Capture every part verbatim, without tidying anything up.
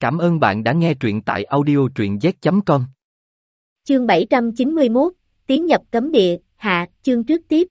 Cảm ơn bạn đã nghe truyện tại audio truyện z chấm com. Chương bảy trăm chín mươi mốt, tiến nhập cấm địa, hạ, chương trước tiếp.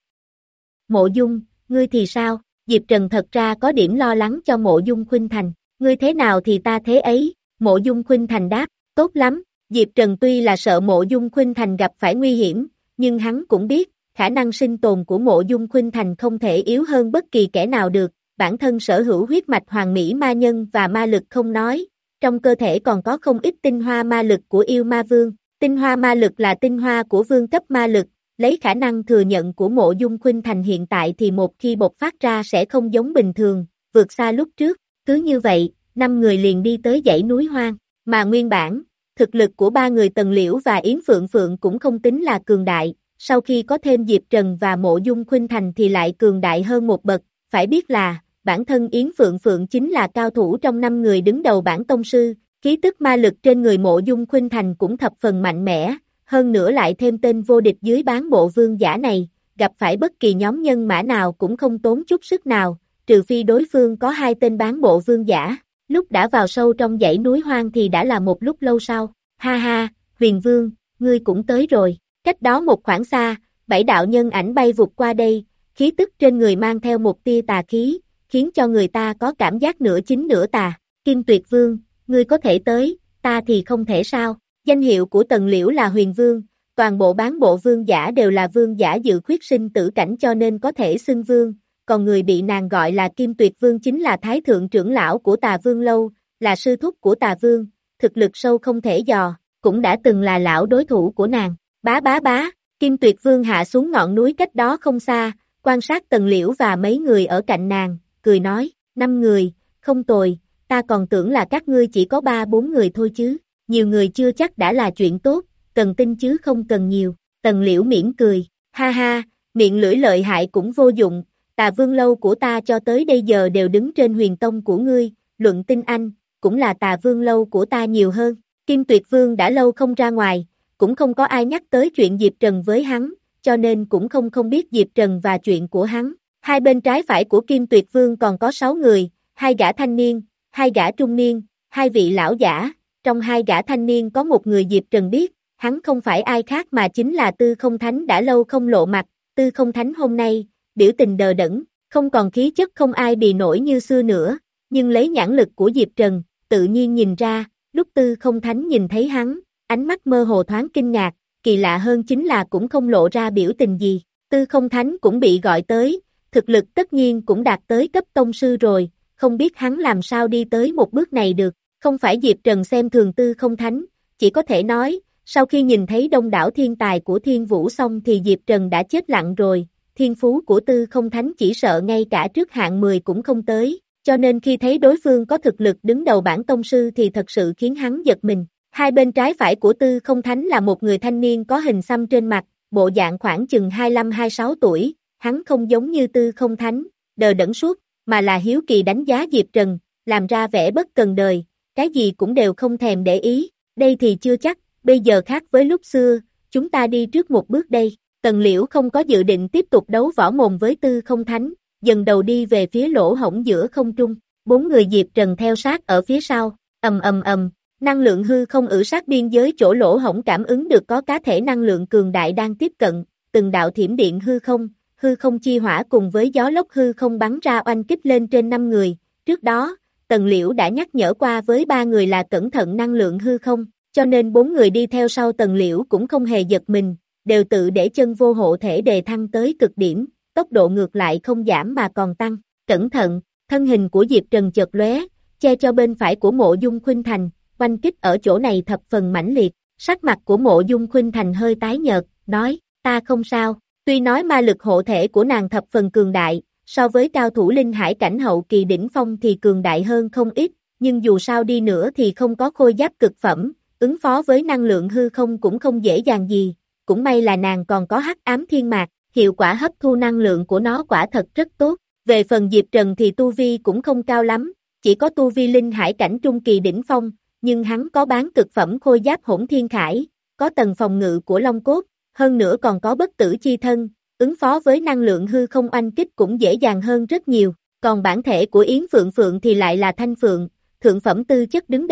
Mộ Dung, ngươi thì sao? Diệp Trần thật ra có điểm lo lắng cho Mộ Dung Khuynh Thành. Ngươi thế nào thì ta thế ấy, Mộ Dung Khuynh Thành đáp, tốt lắm. Diệp Trần tuy là sợ Mộ Dung Khuynh Thành gặp phải nguy hiểm, nhưng hắn cũng biết, khả năng sinh tồn của Mộ Dung Khuynh Thành không thể yếu hơn bất kỳ kẻ nào được. Bản thân sở hữu huyết mạch hoàng mỹ ma nhân và ma lực không nói, trong cơ thể còn có không ít tinh hoa ma lực của yêu ma vương. Tinh hoa ma lực là tinh hoa của vương cấp ma lực, lấy khả năng thừa nhận của Mộ Dung Khuynh Thành hiện tại thì một khi bộc phát ra sẽ không giống bình thường, vượt xa lúc trước. Cứ như vậy, năm người liền đi tới dãy núi hoang, mà nguyên bản, thực lực của ba người Tần Liễu và Yến Phượng Phượng cũng không tính là cường đại, sau khi có thêm Diệp Trần và Mộ Dung Khuynh Thành thì lại cường đại hơn một bậc. Phải biết là, bản thân Yến Phượng Phượng chính là cao thủ trong năm người đứng đầu bảng tông sư, khí tức ma lực trên người Mộ Dung Khuynh Thành cũng thập phần mạnh mẽ, hơn nữa lại thêm tên vô địch dưới bán bộ vương giả này, gặp phải bất kỳ nhóm nhân mã nào cũng không tốn chút sức nào, trừ phi đối phương có hai tên bán bộ vương giả. Lúc đã vào sâu trong dãy núi hoang thì đã là một lúc lâu sau. Ha ha, Huyền Vương, ngươi cũng tới rồi. Cách đó một khoảng xa, bảy đạo nhân ảnh bay vụt qua đây, khí tức trên người mang theo một tia tà khí, khiến cho người ta có cảm giác nửa chính nửa tà. Kim Tuyệt Vương, ngươi có thể tới, ta thì không thể sao? Danh hiệu của Tần Liễu là Huyền Vương, toàn bộ bán bộ vương giả đều là vương giả dự khuyết sinh tử cảnh cho nên có thể xưng vương, còn người bị nàng gọi là Kim Tuyệt Vương chính là Thái Thượng trưởng lão của Tà Vương Lâu, là sư thúc của Tà Vương, thực lực sâu không thể dò, cũng đã từng là lão đối thủ của nàng. Bá bá bá, Kim Tuyệt Vương hạ xuống ngọn núi cách đó không xa, quan sát Tần Liễu và mấy người ở cạnh nàng, cười nói, năm người, không tồi, ta còn tưởng là các ngươi chỉ có ba bốn người thôi chứ, nhiều người chưa chắc đã là chuyện tốt, cần tin chứ không cần nhiều. Tần Liễu mỉm cười, ha ha, miệng lưỡi lợi hại cũng vô dụng, Tà Vương Lâu của ta cho tới bây giờ đều đứng trên huyền tông của ngươi, luận tinh anh, cũng là Tà Vương Lâu của ta nhiều hơn. Kim Tuyệt Vương đã lâu không ra ngoài, cũng không có ai nhắc tới chuyện Diệp Trần với hắn, cho nên cũng không không biết Diệp Trần và chuyện của hắn. Hai bên trái phải của Kim Tuyệt Vương còn có sáu người, hai gã thanh niên, hai gã trung niên, hai vị lão giả. Trong hai gã thanh niên có một người Diệp Trần biết, hắn không phải ai khác mà chính là Tư Không Thánh đã lâu không lộ mặt. Tư Không Thánh hôm nay, biểu tình đờ đẫn, không còn khí chất không ai bì nổi như xưa nữa, nhưng lấy nhãn lực của Diệp Trần, tự nhiên nhìn ra, lúc Tư Không Thánh nhìn thấy hắn, ánh mắt mơ hồ thoáng kinh ngạc, kỳ lạ hơn chính là cũng không lộ ra biểu tình gì. Tư Không Thánh cũng bị gọi tới, thực lực tất nhiên cũng đạt tới cấp tông sư rồi, không biết hắn làm sao đi tới một bước này được. Không phải Diệp Trần xem thường Tư Không Thánh, chỉ có thể nói, sau khi nhìn thấy đông đảo thiên tài của Thiên Vũ xong thì Diệp Trần đã chết lặng rồi, thiên phú của Tư Không Thánh chỉ sợ ngay cả trước hạng mười cũng không tới, cho nên khi thấy đối phương có thực lực đứng đầu bảng tông sư thì thật sự khiến hắn giật mình. Hai bên trái phải của Tư Không Thánh là một người thanh niên có hình xăm trên mặt, bộ dạng khoảng chừng hai mươi lăm hai mươi sáu tuổi, hắn không giống như Tư Không Thánh, đờ đẫn suốt, mà là hiếu kỳ đánh giá Diệp Trần, làm ra vẻ bất cần đời, cái gì cũng đều không thèm để ý, đây thì chưa chắc, bây giờ khác với lúc xưa, chúng ta đi trước một bước đây. Tần Liễu không có dự định tiếp tục đấu võ mồm với Tư Không Thánh, dần đầu đi về phía lỗ hổng giữa không trung, bốn người Diệp Trần theo sát ở phía sau, ầm ầm ầm, năng lượng hư không ở sát biên giới chỗ lỗ hổng cảm ứng được có cá thể năng lượng cường đại đang tiếp cận, từng đạo thiểm điện hư không, hư không chi hỏa cùng với gió lốc hư không bắn ra oanh kích lên trên năm người, trước đó, Tần Liễu đã nhắc nhở qua với ba người là cẩn thận năng lượng hư không, cho nên bốn người đi theo sau Tần Liễu cũng không hề giật mình, đều tự để chân vô hộ thể đề thăng tới cực điểm, tốc độ ngược lại không giảm mà còn tăng. Cẩn thận, thân hình của Diệp Trần chợt lóe, che cho bên phải của Mộ Dung Khuynh Thành, oanh kích ở chỗ này thập phần mãnh liệt, sắc mặt của Mộ Dung Khuynh Thành hơi tái nhợt, nói, ta không sao, tuy nói ma lực hộ thể của nàng thập phần cường đại, so với cao thủ linh hải cảnh hậu kỳ đỉnh phong thì cường đại hơn không ít, nhưng dù sao đi nữa thì không có khôi giáp cực phẩm, ứng phó với năng lượng hư không cũng không dễ dàng gì, cũng may là nàng còn có hắc ám thiên mạc, hiệu quả hấp thu năng lượng của nó quả thật rất tốt. Về phần Diệp Trần thì tu vi cũng không cao lắm, chỉ có tu vi linh hải cảnh trung kỳ đỉnh phong, nhưng hắn có bán cực phẩm khôi giáp hỗn thiên khải, có tầng phòng ngự của long cốt, hơn nữa còn có bất tử chi thân, ứng phó với năng lượng hư không oanh kích cũng dễ dàng hơn rất nhiều. Còn bản thể của Yến Phượng Phượng thì lại là Thanh Phượng, thượng phẩm tư chất đứng đầu,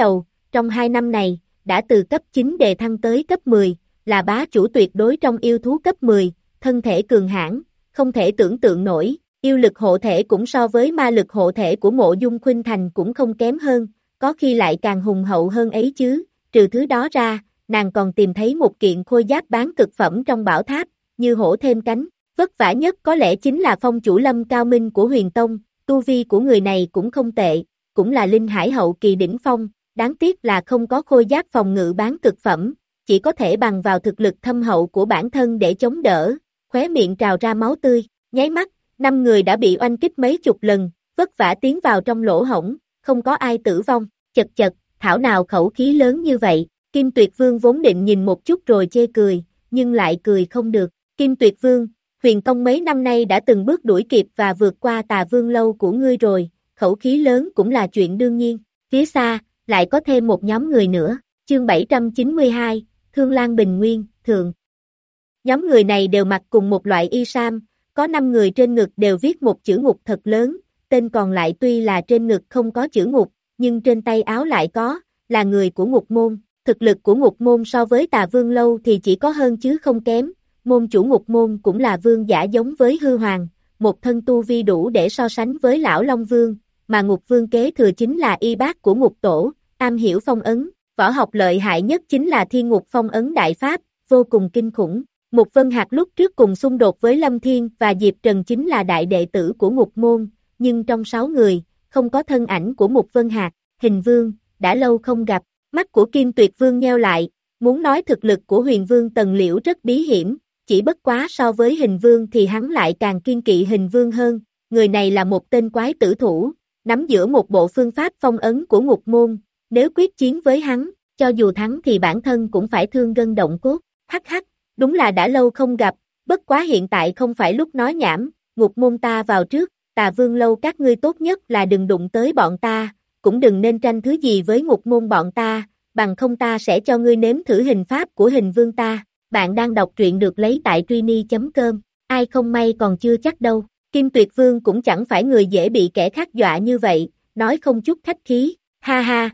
trong hai năm này, đã từ cấp chín đề thăng tới cấp mười, là bá chủ tuyệt đối trong yêu thú cấp mười, thân thể cường hãn, không thể tưởng tượng nổi, yêu lực hộ thể cũng so với ma lực hộ thể của Mộ Dung Khuynh Thành cũng không kém hơn, có khi lại càng hùng hậu hơn ấy chứ, trừ thứ đó ra, nàng còn tìm thấy một kiện khôi giáp bán cực phẩm trong bảo tháp, như hổ thêm cánh, vất vả nhất có lẽ chính là phong chủ Lâm Cao Minh của Huyền Tông, tu vi của người này cũng không tệ, cũng là linh hải hậu kỳ đỉnh phong, đáng tiếc là không có khôi giáp phòng ngự bán cực phẩm, chỉ có thể bằng vào thực lực thâm hậu của bản thân để chống đỡ, khóe miệng trào ra máu tươi, nháy mắt, năm người đã bị oanh kích mấy chục lần, vất vả tiến vào trong lỗ hổng, không có ai tử vong, chật chật, thảo nào khẩu khí lớn như vậy, Kim Tuyệt Vương vốn định nhìn một chút rồi chê cười, nhưng lại cười không được, Kim Tuyệt Vương, Huyền Tông mấy năm nay đã từng bước đuổi kịp và vượt qua Tà Vương lâu của ngươi rồi, khẩu khí lớn cũng là chuyện đương nhiên, phía xa, lại có thêm một nhóm người nữa, chương bảy trăm chín mươi hai, Thương Lan Bình Nguyên, Thượng. Nhóm người này đều mặc cùng một loại y sam, có năm người trên ngực đều viết một chữ ngục thật lớn, tên còn lại tuy là trên ngực không có chữ ngục, nhưng trên tay áo lại có, là người của ngục môn, thực lực của ngục môn so với Tà Vương lâu thì chỉ có hơn chứ không kém, môn chủ ngục môn cũng là vương giả giống với hư hoàng, một thân tu vi đủ để so sánh với lão Long Vương, mà ngục vương kế thừa chính là y bác của ngục tổ, am hiểu phong ấn, võ học lợi hại nhất chính là thiên ngục phong ấn đại pháp, vô cùng kinh khủng. Mục Vân Hạc lúc trước cùng xung đột với Lâm Thiên và Diệp Trần chính là đại đệ tử của ngục môn, nhưng trong sáu người, không có thân ảnh của Mục Vân Hạc, Hình Vương, đã lâu không gặp, mắt của Kim Tuyệt Vương nheo lại, muốn nói thực lực của Huyền Vương Tần Liễu rất bí hiểm, chỉ bất quá so với Hình Vương thì hắn lại càng kiên kỵ Hình Vương hơn, người này là một tên quái tử thủ, nắm giữ một bộ phương pháp phong ấn của ngục môn, nếu quyết chiến với hắn, cho dù thắng thì bản thân cũng phải thương gân động cốt, hắc hắc. Đúng là đã lâu không gặp, bất quá hiện tại không phải lúc nói nhảm, ngục môn ta vào trước, Tà Vương lâu các ngươi tốt nhất là đừng đụng tới bọn ta, cũng đừng nên tranh thứ gì với ngục môn bọn ta, bằng không ta sẽ cho ngươi nếm thử hình pháp của Hình Vương ta. Bạn đang đọc truyện được lấy tại truy chấm com, ai không may còn chưa chắc đâu, Kim Tuyệt Vương cũng chẳng phải người dễ bị kẻ khác dọa như vậy, nói không chút khách khí, ha ha.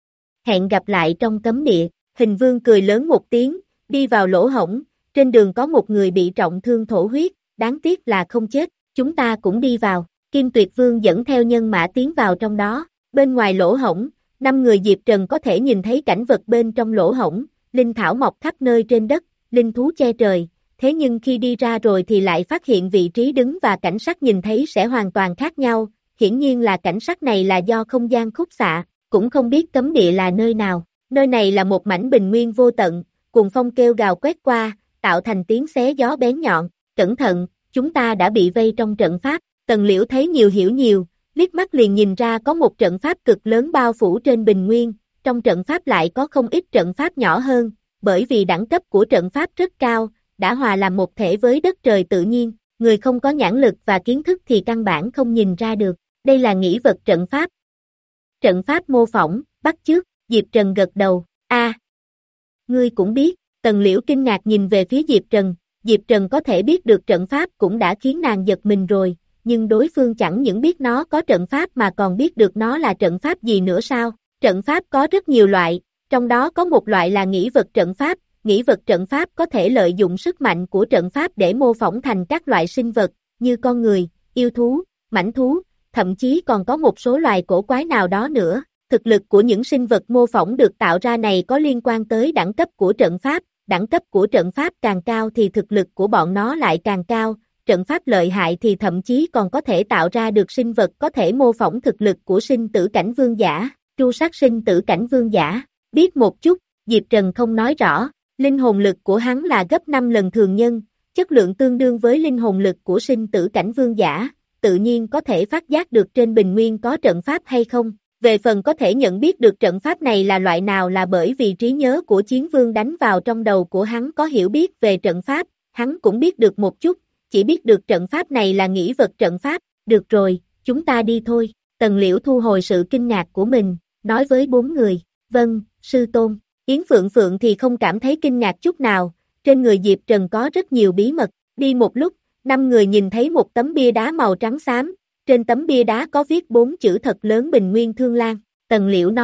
Hẹn gặp lại trong cấm địa, Hình Vương cười lớn một tiếng, đi vào lỗ hổng. Trên đường có một người bị trọng thương thổ huyết, đáng tiếc là không chết, chúng ta cũng đi vào, Kim Tuyệt Vương dẫn theo nhân mã tiến vào trong đó, bên ngoài lỗ hổng, năm người Diệp Trần có thể nhìn thấy cảnh vật bên trong lỗ hổng, linh thảo mọc khắp nơi trên đất, linh thú che trời, thế nhưng khi đi ra rồi thì lại phát hiện vị trí đứng và cảnh sắc nhìn thấy sẽ hoàn toàn khác nhau, hiển nhiên là cảnh sắc này là do không gian khúc xạ, cũng không biết cấm địa là nơi nào, nơi này là một mảnh bình nguyên vô tận, cuồng phong kêu gào quét qua, tạo thành tiếng xé gió bén nhọn, cẩn thận, chúng ta đã bị vây trong trận pháp, Tần Liễu thấy nhiều hiểu nhiều, liếc mắt liền nhìn ra có một trận pháp cực lớn bao phủ trên bình nguyên, trong trận pháp lại có không ít trận pháp nhỏ hơn, bởi vì đẳng cấp của trận pháp rất cao, đã hòa làm một thể với đất trời tự nhiên, người không có nhãn lực và kiến thức thì căn bản không nhìn ra được, đây là nghĩ vật trận pháp. Trận pháp mô phỏng, bắt chước, Diệp Trần gật đầu, a, ngươi cũng biết. Tần Liễu kinh ngạc nhìn về phía Diệp Trần, Diệp Trần có thể biết được trận pháp cũng đã khiến nàng giật mình rồi, nhưng đối phương chẳng những biết nó có trận pháp mà còn biết được nó là trận pháp gì nữa sao? Trận pháp có rất nhiều loại, trong đó có một loại là nghĩ vật trận pháp, nghĩ vật trận pháp có thể lợi dụng sức mạnh của trận pháp để mô phỏng thành các loại sinh vật, như con người, yêu thú, mãnh thú, thậm chí còn có một số loài cổ quái nào đó nữa. Thực lực của những sinh vật mô phỏng được tạo ra này có liên quan tới đẳng cấp của trận pháp, đẳng cấp của trận pháp càng cao thì thực lực của bọn nó lại càng cao, trận pháp lợi hại thì thậm chí còn có thể tạo ra được sinh vật có thể mô phỏng thực lực của sinh tử cảnh vương giả, tru sát sinh tử cảnh vương giả. Biết một chút, Diệp Trần không nói rõ, linh hồn lực của hắn là gấp năm lần thường nhân, chất lượng tương đương với linh hồn lực của sinh tử cảnh vương giả, tự nhiên có thể phát giác được trên bình nguyên có trận pháp hay không. Về phần có thể nhận biết được trận pháp này là loại nào là bởi vì trí nhớ của chiến vương đánh vào trong đầu của hắn có hiểu biết về trận pháp, hắn cũng biết được một chút, chỉ biết được trận pháp này là nghĩ vật trận pháp, được rồi, chúng ta đi thôi, Tần Liễu thu hồi sự kinh ngạc của mình, nói với bốn người, vâng, sư tôn, Yến Phượng Phượng thì không cảm thấy kinh ngạc chút nào, trên người Diệp Trần có rất nhiều bí mật, đi một lúc, năm người nhìn thấy một tấm bia đá màu trắng xám. Trên tấm bia đá có viết bốn chữ thật lớn Bình Nguyên Thương Lan, Tần Liễu nói,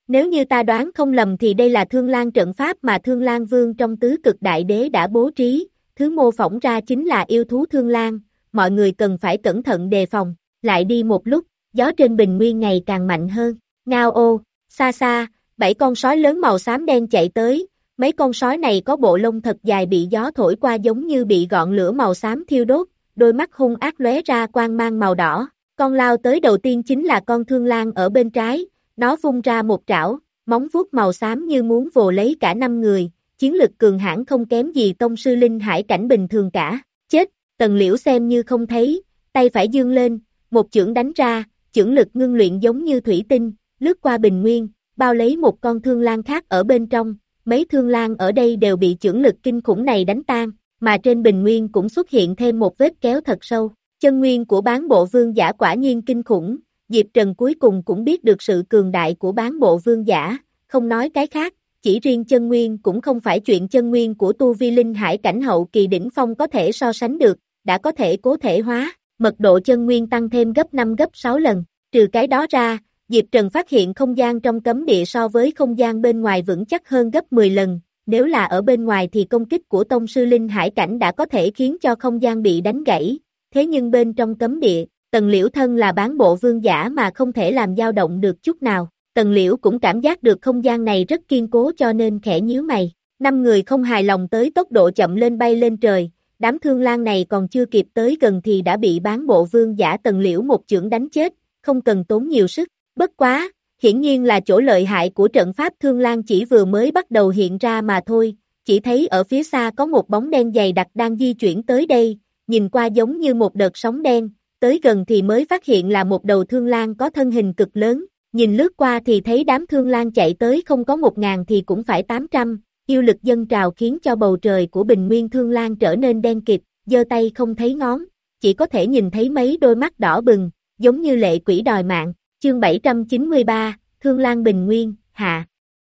Nếu như ta đoán không lầm thì đây là Thương Lan trận pháp mà Thương Lan Vương trong tứ cực đại đế đã bố trí, thứ mô phỏng ra chính là yêu thú Thương Lan, mọi người cần phải cẩn thận đề phòng. Lại đi một lúc, gió trên bình nguyên ngày càng mạnh hơn. Ngao ô, xa xa, bảy con sói lớn màu xám đen chạy tới, mấy con sói này có bộ lông thật dài bị gió thổi qua giống như bị ngọn lửa màu xám thiêu đốt, đôi mắt hung ác lóe ra quang mang màu đỏ. Con lao tới đầu tiên chính là con Thương Lan ở bên trái, nó vung ra một trảo, móng vuốt màu xám như muốn vồ lấy cả năm người, chiến lực cường hãn không kém gì tông sư linh hải cảnh bình thường cả. Chết, Tần Liễu xem như không thấy, tay phải dương lên, một chưởng đánh ra, chưởng lực ngưng luyện giống như thủy tinh, lướt qua bình nguyên, bao lấy một con Thương Lan khác ở bên trong, mấy Thương Lan ở đây đều bị chưởng lực kinh khủng này đánh tan, mà trên bình nguyên cũng xuất hiện thêm một vết kéo thật sâu. Chân nguyên của bán bộ vương giả quả nhiên kinh khủng, Diệp Trần cuối cùng cũng biết được sự cường đại của bán bộ vương giả, không nói cái khác, chỉ riêng chân nguyên cũng không phải chuyện chân nguyên của tu vi linh hải cảnh hậu kỳ đỉnh phong có thể so sánh được, đã có thể cố thể hóa, mật độ chân nguyên tăng thêm gấp năm gấp sáu lần, trừ cái đó ra, Diệp Trần phát hiện không gian trong cấm địa so với không gian bên ngoài vững chắc hơn gấp mười lần, nếu là ở bên ngoài thì công kích của tông sư linh hải cảnh đã có thể khiến cho không gian bị đánh gãy. Thế nhưng bên trong cấm địa, Tần Liễu thân là bán bộ vương giả mà không thể làm dao động được chút nào. Tần Liễu cũng cảm giác được không gian này rất kiên cố cho nên khẽ nhíu mày. Năm người không hài lòng tới tốc độ chậm lên bay lên trời, đám Thương Lan này còn chưa kịp tới gần thì đã bị bán bộ vương giả Tần Liễu một chưởng đánh chết, không cần tốn nhiều sức. Bất quá, hiển nhiên là chỗ lợi hại của trận pháp Thương Lan chỉ vừa mới bắt đầu hiện ra mà thôi, chỉ thấy ở phía xa có một bóng đen dày đặc đang di chuyển tới đây. Nhìn qua giống như một đợt sóng đen, tới gần thì mới phát hiện là một đầu Thương Lan có thân hình cực lớn, nhìn lướt qua thì thấy đám Thương Lan chạy tới không có một ngàn thì cũng phải tám trăm, yêu lực dâng trào khiến cho bầu trời của bình nguyên Thương Lan trở nên đen kịt, giơ tay không thấy ngón, chỉ có thể nhìn thấy mấy đôi mắt đỏ bừng, giống như lệ quỷ đòi mạng. Chương bảy trăm chín mươi ba, Thương Lan bình nguyên, hạ.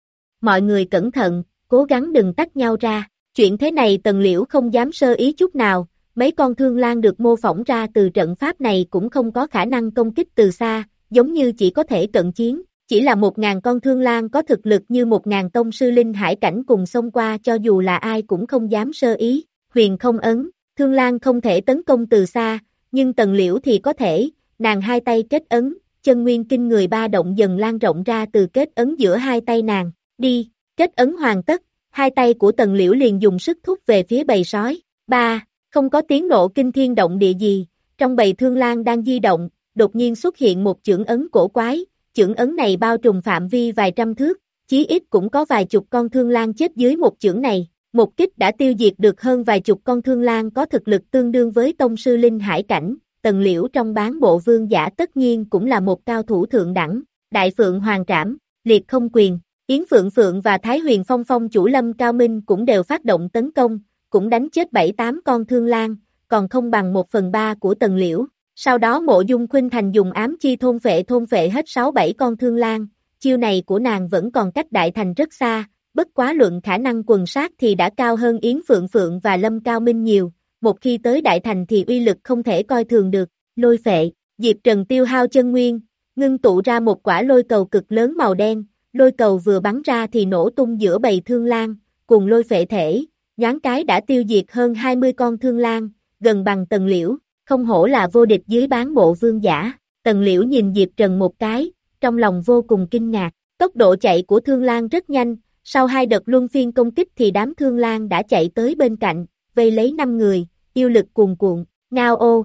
Mọi người cẩn thận, cố gắng đừng tách nhau ra, chuyện thế này Tần Liễu không dám sơ ý chút nào. Mấy con Thương Lan được mô phỏng ra từ trận pháp này cũng không có khả năng công kích từ xa, giống như chỉ có thể cận chiến, chỉ là một ngàn con Thương Lan có thực lực như một ngàn tông sư linh hải cảnh cùng xông qua cho dù là ai cũng không dám sơ ý. Huyền không ấn, Thương Lan không thể tấn công từ xa, nhưng Tần Liễu thì có thể, nàng hai tay kết ấn, chân nguyên kinh người ba động dần lan rộng ra từ kết ấn giữa hai tay nàng, đi, kết ấn hoàn tất, hai tay của Tần Liễu liền dùng sức thúc về phía bầy sói. Ba. Không có tiếng nổ kinh thiên động địa gì, trong bầy Thương Lan đang di động, đột nhiên xuất hiện một chưởng ấn cổ quái, chưởng ấn này bao trùm phạm vi vài trăm thước, chí ít cũng có vài chục con Thương Lan chết dưới một chưởng này, một kích đã tiêu diệt được hơn vài chục con Thương Lan có thực lực tương đương với tông sư linh hải cảnh, Tần Liễu trong bán bộ vương giả tất nhiên cũng là một cao thủ thượng đẳng, Đại Phượng Hoàng Trảm, Liệt Không Quyền, Yến Phượng Phượng và Thái Huyền Phong Phong chủ Lâm Cao Minh cũng đều phát động tấn công, cũng đánh chết bảy tám con Thương Lan, còn không bằng một phần ba của Tần Liễu. Sau đó Mộ Dung Khuynh Thành dùng ám chi thôn phệ thôn phệ hết sáu bảy con Thương Lan, chiêu này của nàng vẫn còn cách Đại Thành rất xa, bất quá luận khả năng quần sát thì đã cao hơn Yến Phượng Phượng và Lâm Cao Minh nhiều, một khi tới Đại Thành thì uy lực không thể coi thường được. Lôi phệ, Diệp Trần tiêu hao chân nguyên, ngưng tụ ra một quả lôi cầu cực lớn màu đen, lôi cầu vừa bắn ra thì nổ tung giữa bầy Thương Lan, cùng lôi phệ thể. Nhoáng cái đã tiêu diệt hơn hai mươi con Thương Lan, gần bằng Tần Liễu, không hổ là vô địch dưới bán bộ vương giả. Tần Liễu nhìn Diệp Trần một cái, trong lòng vô cùng kinh ngạc, tốc độ chạy của Thương Lan rất nhanh, sau hai đợt luân phiên công kích thì đám Thương Lan đã chạy tới bên cạnh, vây lấy năm người, yêu lực cuồn cuộn, ngao ô.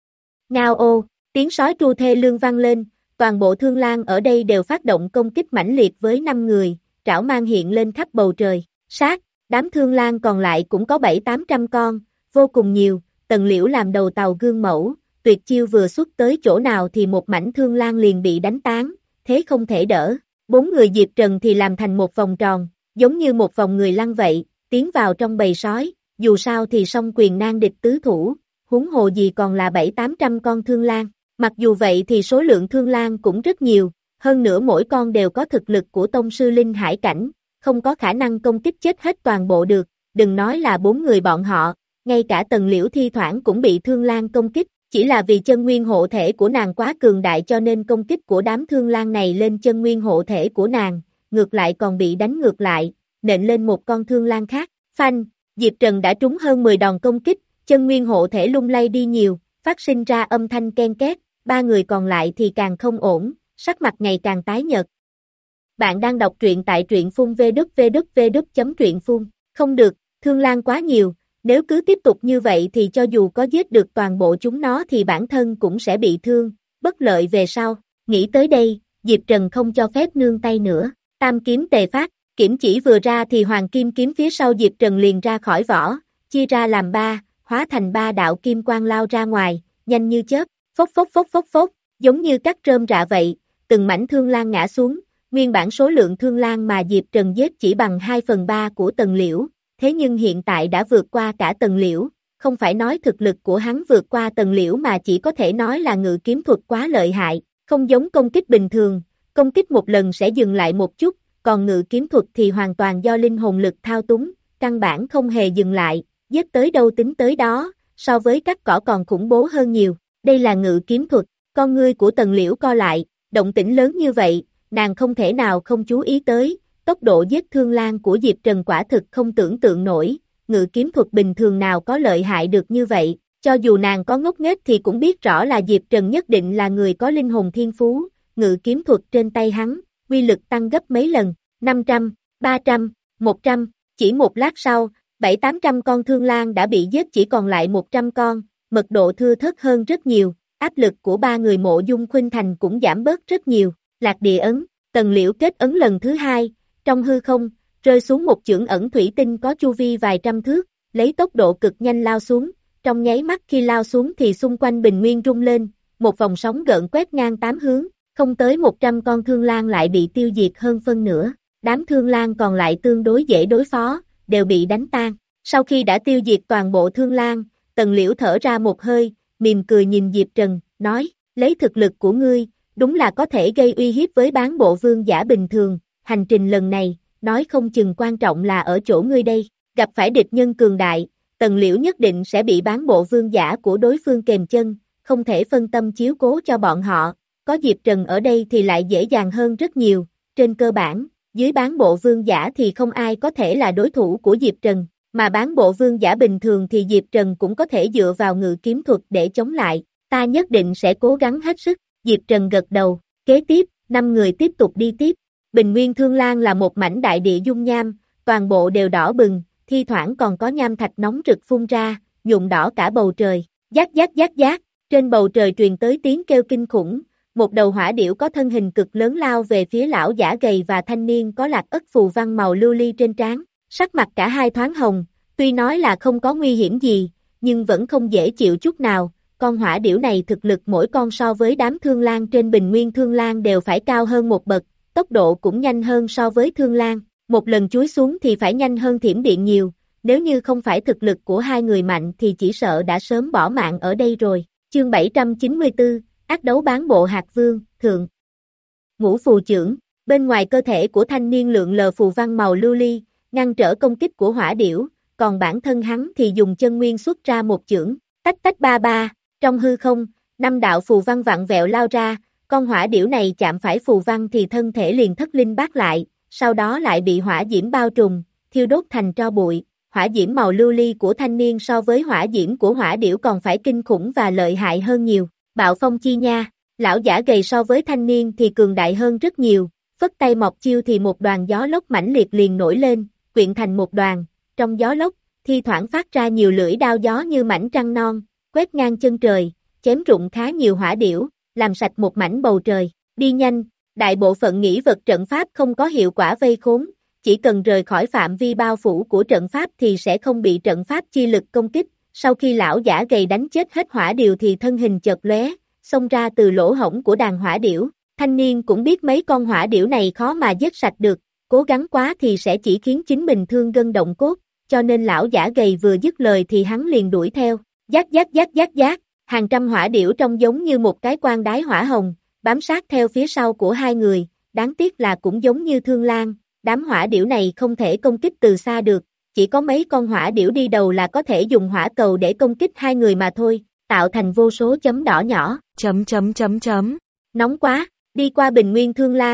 Ngao ô, tiếng sói tru thê lương vang lên, toàn bộ Thương Lan ở đây đều phát động công kích mãnh liệt với năm người, trảo mang hiện lên khắp bầu trời, sát. Đám Thương Lan còn lại cũng có bảy tám trăm con, vô cùng nhiều, Tần Liễu làm đầu tàu gương mẫu, tuyệt chiêu vừa xuất tới chỗ nào thì một mảnh Thương Lan liền bị đánh tán, thế không thể đỡ. Bốn người Diệp Trần thì làm thành một vòng tròn, giống như một vòng người lăn vậy, tiến vào trong bầy sói, dù sao thì song quyền nan địch tứ thủ, huống hồ gì còn là bảy tám trăm con Thương Lan. Mặc dù vậy thì số lượng Thương Lan cũng rất nhiều, hơn nữa mỗi con đều có thực lực của tông sư linh hải cảnh. Không có khả năng công kích chết hết toàn bộ được, đừng nói là bốn người bọn họ, ngay cả Tần Liễu thi thoảng cũng bị Thương Lan công kích, chỉ là vì chân nguyên hộ thể của nàng quá cường đại cho nên công kích của đám Thương Lan này lên chân nguyên hộ thể của nàng, ngược lại còn bị đánh ngược lại, nện lên một con thương lang khác. Phanh, Diệp Trần đã trúng hơn mười đòn công kích, chân nguyên hộ thể lung lay đi nhiều, phát sinh ra âm thanh ken két, ba người còn lại thì càng không ổn, sắc mặt ngày càng tái nhợt. Bạn đang đọc truyện tại truyện phun vê kép vê kép vê kép chấm truyện phun. Không được, thương lang quá nhiều, nếu cứ tiếp tục như vậy thì cho dù có giết được toàn bộ chúng nó thì bản thân cũng sẽ bị thương, bất lợi về sau. Nghĩ tới đây, Diệp Trần không cho phép nương tay nữa. Tam kiếm tề phát, kiểm chỉ vừa ra thì hoàng kim kiếm phía sau Diệp Trần liền ra khỏi vỏ, chia ra làm ba, hóa thành ba đạo kim quang lao ra ngoài, nhanh như chớp, phốc phốc phốc phốc phốc, giống như cắt rơm rạ vậy, từng mảnh thương lang ngã xuống. Nguyên bản số lượng thương lang mà Diệp Trần giết chỉ bằng hai phần ba của Tần Liễu, thế nhưng hiện tại đã vượt qua cả Tần Liễu, không phải nói thực lực của hắn vượt qua Tần Liễu mà chỉ có thể nói là ngự kiếm thuật quá lợi hại, không giống công kích bình thường, công kích một lần sẽ dừng lại một chút, còn ngự kiếm thuật thì hoàn toàn do linh hồn lực thao túng, căn bản không hề dừng lại, giết tới đâu tính tới đó, so với cắt cỏ còn khủng bố hơn nhiều, đây là ngự kiếm thuật, con ngươi của Tần Liễu co lại, động tĩnh lớn như vậy, nàng không thể nào không chú ý tới, tốc độ giết thương lang của Diệp Trần quả thực không tưởng tượng nổi, ngự kiếm thuật bình thường nào có lợi hại được như vậy, cho dù nàng có ngốc nghếch thì cũng biết rõ là Diệp Trần nhất định là người có linh hồn thiên phú, ngự kiếm thuật trên tay hắn, uy lực tăng gấp mấy lần, năm trăm, ba trăm, một trăm, chỉ một lát sau, bảy tám trăm con thương lang đã bị giết chỉ còn lại một trăm con, mật độ thưa thớt hơn rất nhiều, áp lực của ba người Mộ Dung Khuynh Thành cũng giảm bớt rất nhiều. Lạc địa ấn, Tần Liễu kết ấn lần thứ hai, trong hư không, rơi xuống một chưởng ẩn thủy tinh có chu vi vài trăm thước, lấy tốc độ cực nhanh lao xuống, trong nháy mắt khi lao xuống thì xung quanh bình nguyên rung lên, một vòng sóng gợn quét ngang tám hướng, không tới một trăm con thương lang lại bị tiêu diệt hơn phân nửa, đám thương lang còn lại tương đối dễ đối phó, đều bị đánh tan. Sau khi đã tiêu diệt toàn bộ thương lang, Tần Liễu thở ra một hơi, mỉm cười nhìn Diệp Trần, nói, lấy thực lực của ngươi, đúng là có thể gây uy hiếp với bán bộ vương giả bình thường, hành trình lần này, nói không chừng quan trọng là ở chỗ ngươi đây, gặp phải địch nhân cường đại, Tần Liễu nhất định sẽ bị bán bộ vương giả của đối phương kềm chân, không thể phân tâm chiếu cố cho bọn họ, có Diệp Trần ở đây thì lại dễ dàng hơn rất nhiều, trên cơ bản, dưới bán bộ vương giả thì không ai có thể là đối thủ của Diệp Trần, mà bán bộ vương giả bình thường thì Diệp Trần cũng có thể dựa vào ngự kiếm thuật để chống lại, ta nhất định sẽ cố gắng hết sức. Diệp Trần gật đầu, kế tiếp, năm người tiếp tục đi tiếp. Bình Nguyên Thương Lan là một mảnh đại địa dung nham, toàn bộ đều đỏ bừng, thi thoảng còn có nham thạch nóng rực phun ra, nhuộm đỏ cả bầu trời. Giác giác giác giác, trên bầu trời truyền tới tiếng kêu kinh khủng, một đầu hỏa điểu có thân hình cực lớn lao về phía lão giả gầy và thanh niên có lạc ất phù văn màu lưu ly trên trán, sắc mặt cả hai thoáng hồng, tuy nói là không có nguy hiểm gì, nhưng vẫn không dễ chịu chút nào. Con hỏa điểu này thực lực mỗi con so với đám thương lang trên Bình Nguyên Thương Lan đều phải cao hơn một bậc, tốc độ cũng nhanh hơn so với thương lang, một lần chúi xuống thì phải nhanh hơn thiểm điện nhiều, nếu như không phải thực lực của hai người mạnh thì chỉ sợ đã sớm bỏ mạng ở đây rồi. Chương bảy trăm chín mươi tư, ác đấu bán bộ hạt vương, thượng. Ngũ phù chưởng, bên ngoài cơ thể của thanh niên lượng lờ phù văn màu lưu ly, ngăn trở công kích của hỏa điểu, còn bản thân hắn thì dùng chân nguyên xuất ra một chưởng, tách tách ba ba. Trong hư không, năm đạo phù văn vặn vẹo lao ra, con hỏa điểu này chạm phải phù văn thì thân thể liền thất linh bát lại, sau đó lại bị hỏa diễm bao trùm, thiêu đốt thành tro bụi. Hỏa diễm màu lưu ly của thanh niên so với hỏa diễm của hỏa điểu còn phải kinh khủng và lợi hại hơn nhiều. Bạo phong chi nha, lão giả gầy so với thanh niên thì cường đại hơn rất nhiều, phất tay mọc chiêu thì một đoàn gió lốc mãnh liệt liền nổi lên, quyện thành một đoàn, trong gió lốc, thi thoảng phát ra nhiều lưỡi đao gió như mảnh trăng non, quét ngang chân trời, chém rụng khá nhiều hỏa điểu, làm sạch một mảnh bầu trời, đi nhanh, đại bộ phận nghĩ vật trận pháp không có hiệu quả vây khốn, chỉ cần rời khỏi phạm vi bao phủ của trận pháp thì sẽ không bị trận pháp chi lực công kích, sau khi lão giả gầy đánh chết hết hỏa điểu thì thân hình chợt lóe, xông ra từ lỗ hổng của đàn hỏa điểu, thanh niên cũng biết mấy con hỏa điểu này khó mà giết sạch được, cố gắng quá thì sẽ chỉ khiến chính mình thương gân động cốt, cho nên lão giả gầy vừa dứt lời thì hắn liền đuổi theo. Giác giác giác giác giác, hàng trăm hỏa điểu trông giống như một cái quan đái hỏa hồng, bám sát theo phía sau của hai người, đáng tiếc là cũng giống như thương lang, đám hỏa điểu này không thể công kích từ xa được, chỉ có mấy con hỏa điểu đi đầu là có thể dùng hỏa cầu để công kích hai người mà thôi, tạo thành vô số chấm đỏ nhỏ, chấm chấm chấm chấm, nóng quá, đi qua Bình Nguyên Thương Lan,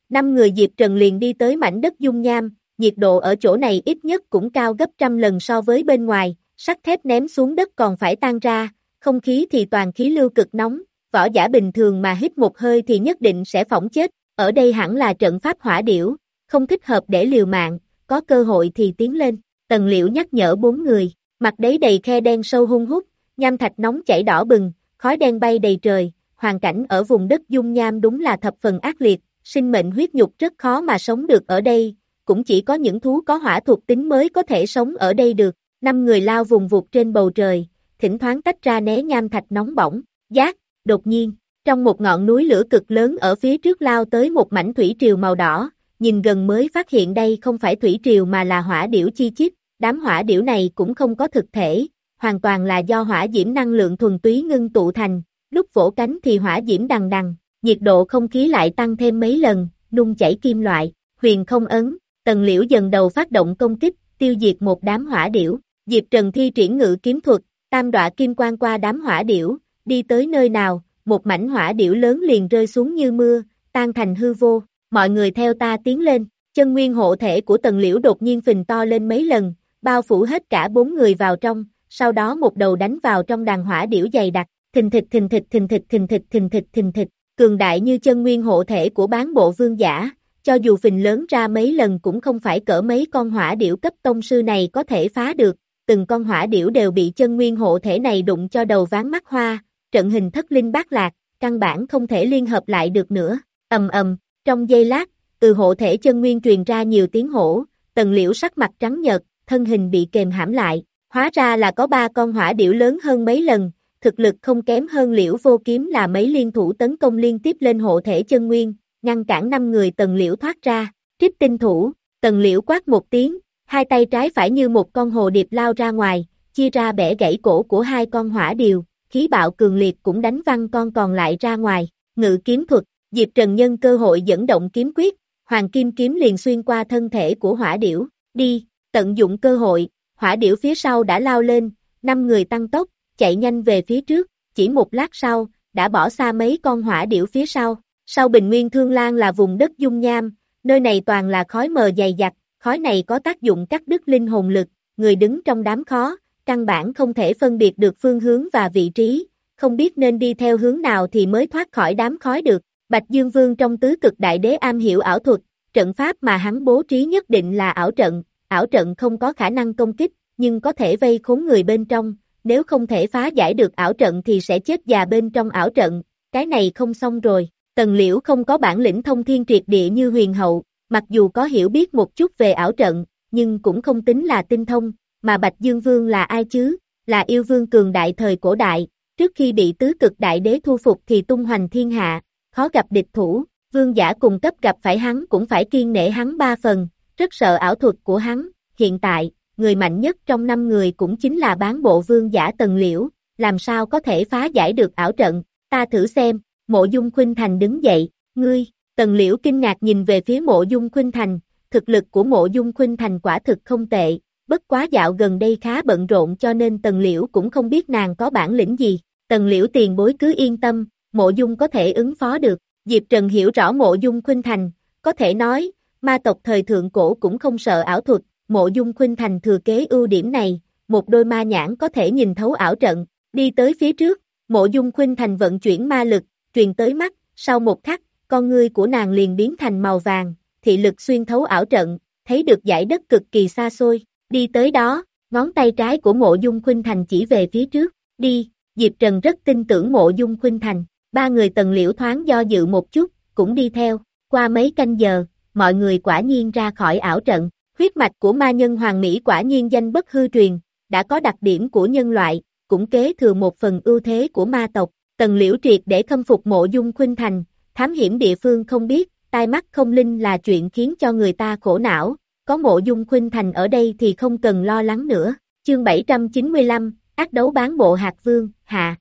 Năm người Diệp Trần liền đi tới mảnh đất dung nham, nhiệt độ ở chỗ này ít nhất cũng cao gấp trăm lần so với bên ngoài, sắt thép ném xuống đất còn phải tan ra, không khí thì toàn khí lưu cực nóng, võ giả bình thường mà hít một hơi thì nhất định sẽ phỏng chết, ở đây hẳn là trận pháp hỏa điểu, không thích hợp để liều mạng, có cơ hội thì tiến lên, Tần Liễu nhắc nhở bốn người, mặt đấy đầy khe đen sâu hun hút, nham thạch nóng chảy đỏ bừng, khói đen bay đầy trời, hoàn cảnh ở vùng đất dung nham đúng là thập phần ác liệt, sinh mệnh huyết nhục rất khó mà sống được ở đây, cũng chỉ có những thú có hỏa thuộc tính mới có thể sống ở đây được, năm người lao vùng vụt trên bầu trời, thỉnh thoảng tách ra né nham thạch nóng bỏng, giác, đột nhiên, trong một ngọn núi lửa cực lớn ở phía trước lao tới một mảnh thủy triều màu đỏ, nhìn gần mới phát hiện đây không phải thủy triều mà là hỏa điểu chi chít, đám hỏa điểu này cũng không có thực thể, hoàn toàn là do hỏa diễm năng lượng thuần túy ngưng tụ thành, lúc vỗ cánh thì hỏa diễm đằng đằng, nhiệt độ không khí lại tăng thêm mấy lần, nung chảy kim loại, huyền không ấn, Tần Liễu dần đầu phát động công kích, tiêu diệt một đám hỏa điểu, Diệp Trần thi triển ngự kiếm thuật, tam đọa kim quang qua đám hỏa điểu, đi tới nơi nào, một mảnh hỏa điểu lớn liền rơi xuống như mưa, tan thành hư vô, mọi người theo ta tiến lên, chân nguyên hộ thể của Tần Liễu đột nhiên phình to lên mấy lần, bao phủ hết cả bốn người vào trong, sau đó một đầu đánh vào trong đàn hỏa điểu dày đặc, thình thịch thình thịch thình thịch thình thịch thình thịch thình thịch, cường đại như chân nguyên hộ thể của bán bộ vương giả, cho dù phình lớn ra mấy lần cũng không phải cỡ mấy con hỏa điểu cấp tông sư này có thể phá được, từng con hỏa điểu đều bị chân nguyên hộ thể này đụng cho đầu ván mắt hoa, trận hình thất linh bát lạc, căn bản không thể liên hợp lại được nữa, ầm ầm, trong giây lát, từ hộ thể chân nguyên truyền ra nhiều tiếng hổ, Tần Liễu sắc mặt trắng nhợt, thân hình bị kềm hãm lại, hóa ra là có ba con hỏa điểu lớn hơn mấy lần, thực lực không kém hơn Liễu Vô Kiếm là mấy liên thủ tấn công liên tiếp lên hộ thể chân nguyên, ngăn cản năm người Tần Liễu thoát ra, trích tinh thủ, Tần Liễu quát một tiếng, hai tay trái phải như một con hồ điệp lao ra ngoài, chia ra bẻ gãy cổ của hai con hỏa điểu, khí bạo cường liệt cũng đánh văng con còn lại ra ngoài, ngự kiếm thuật, Diệp Trần nhân cơ hội dẫn động kiếm quyết, hoàng kim kiếm liền xuyên qua thân thể của hỏa điểu, đi, tận dụng cơ hội, hỏa điểu phía sau đã lao lên, năm người tăng tốc, chạy nhanh về phía trước, chỉ một lát sau, đã bỏ xa mấy con hỏa điểu phía sau, sau Bình Nguyên Thương Lan là vùng đất dung nham, nơi này toàn là khói mờ dày đặc, khói này có tác dụng cắt đứt linh hồn lực, người đứng trong đám khó, căn bản không thể phân biệt được phương hướng và vị trí, không biết nên đi theo hướng nào thì mới thoát khỏi đám khói được. Bạch Dương Vương trong tứ cực đại đế am hiểu ảo thuật, trận pháp mà hắn bố trí nhất định là ảo trận, ảo trận không có khả năng công kích, nhưng có thể vây khốn người bên trong, nếu không thể phá giải được ảo trận thì sẽ chết già bên trong ảo trận, cái này không xong rồi. Tần Liễu không có bản lĩnh thông thiên triệt địa như huyền hậu, mặc dù có hiểu biết một chút về ảo trận, nhưng cũng không tính là tinh thông, mà Bạch Dương Vương là ai chứ, là yêu vương cường đại thời cổ đại, trước khi bị tứ cực đại đế thu phục thì tung hoành thiên hạ, khó gặp địch thủ, vương giả cùng cấp gặp phải hắn cũng phải kiêng nể hắn ba phần, rất sợ ảo thuật của hắn, hiện tại, người mạnh nhất trong năm người cũng chính là bán bộ vương giả Tần Liễu, làm sao có thể phá giải được ảo trận, ta thử xem, Mộ Dung Khuynh Thành đứng dậy, ngươi, Tần Liễu kinh ngạc nhìn về phía Mộ Dung Khuynh Thành, thực lực của Mộ Dung Khuynh Thành quả thực không tệ, bất quá dạo gần đây khá bận rộn cho nên Tần Liễu cũng không biết nàng có bản lĩnh gì, Tần Liễu tiền bối cứ yên tâm, Mộ Dung có thể ứng phó được, Diệp Trần hiểu rõ Mộ Dung Khuynh Thành, có thể nói, ma tộc thời thượng cổ cũng không sợ ảo thuật, Mộ Dung Khuynh Thành thừa kế ưu điểm này, một đôi ma nhãn có thể nhìn thấu ảo trận, đi tới phía trước, Mộ Dung Khuynh Thành vận chuyển ma lực, truyền tới mắt, sau một khắc, con ngươi của nàng liền biến thành màu vàng, thị lực xuyên thấu ảo trận, thấy được dải đất cực kỳ xa xôi, đi tới đó, ngón tay trái của Mộ Dung Khuynh Thành chỉ về phía trước, đi, Diệp Trần rất tin tưởng Mộ Dung Khuynh Thành, ba người Tần Liễu thoáng do dự một chút, cũng đi theo, qua mấy canh giờ, mọi người quả nhiên ra khỏi ảo trận, huyết mạch của ma nhân Hoàng Mỹ quả nhiên danh bất hư truyền, đã có đặc điểm của nhân loại, cũng kế thừa một phần ưu thế của ma tộc, Tần Liễu triệt để khâm phục Mộ Dung Khuynh Thành, thám hiểm địa phương không biết, tai mắt không linh là chuyện khiến cho người ta khổ não, có Mộ Dung Khuynh Thành ở đây thì không cần lo lắng nữa, chương bảy trăm chín mươi lăm, ác đấu bán bộ hạt vương, hạ.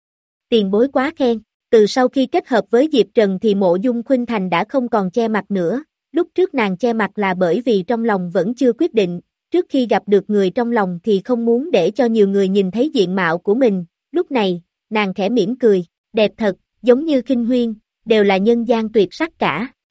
Tiền bối quá khen, từ sau khi kết hợp với Diệp Trần thì Mộ Dung Khuynh Thành đã không còn che mặt nữa, lúc trước nàng che mặt là bởi vì trong lòng vẫn chưa quyết định, trước khi gặp được người trong lòng thì không muốn để cho nhiều người nhìn thấy diện mạo của mình, lúc này, nàng khẽ mỉm cười, đẹp thật, giống như Khinh Huyên, đều là nhân gian tuyệt sắc cả,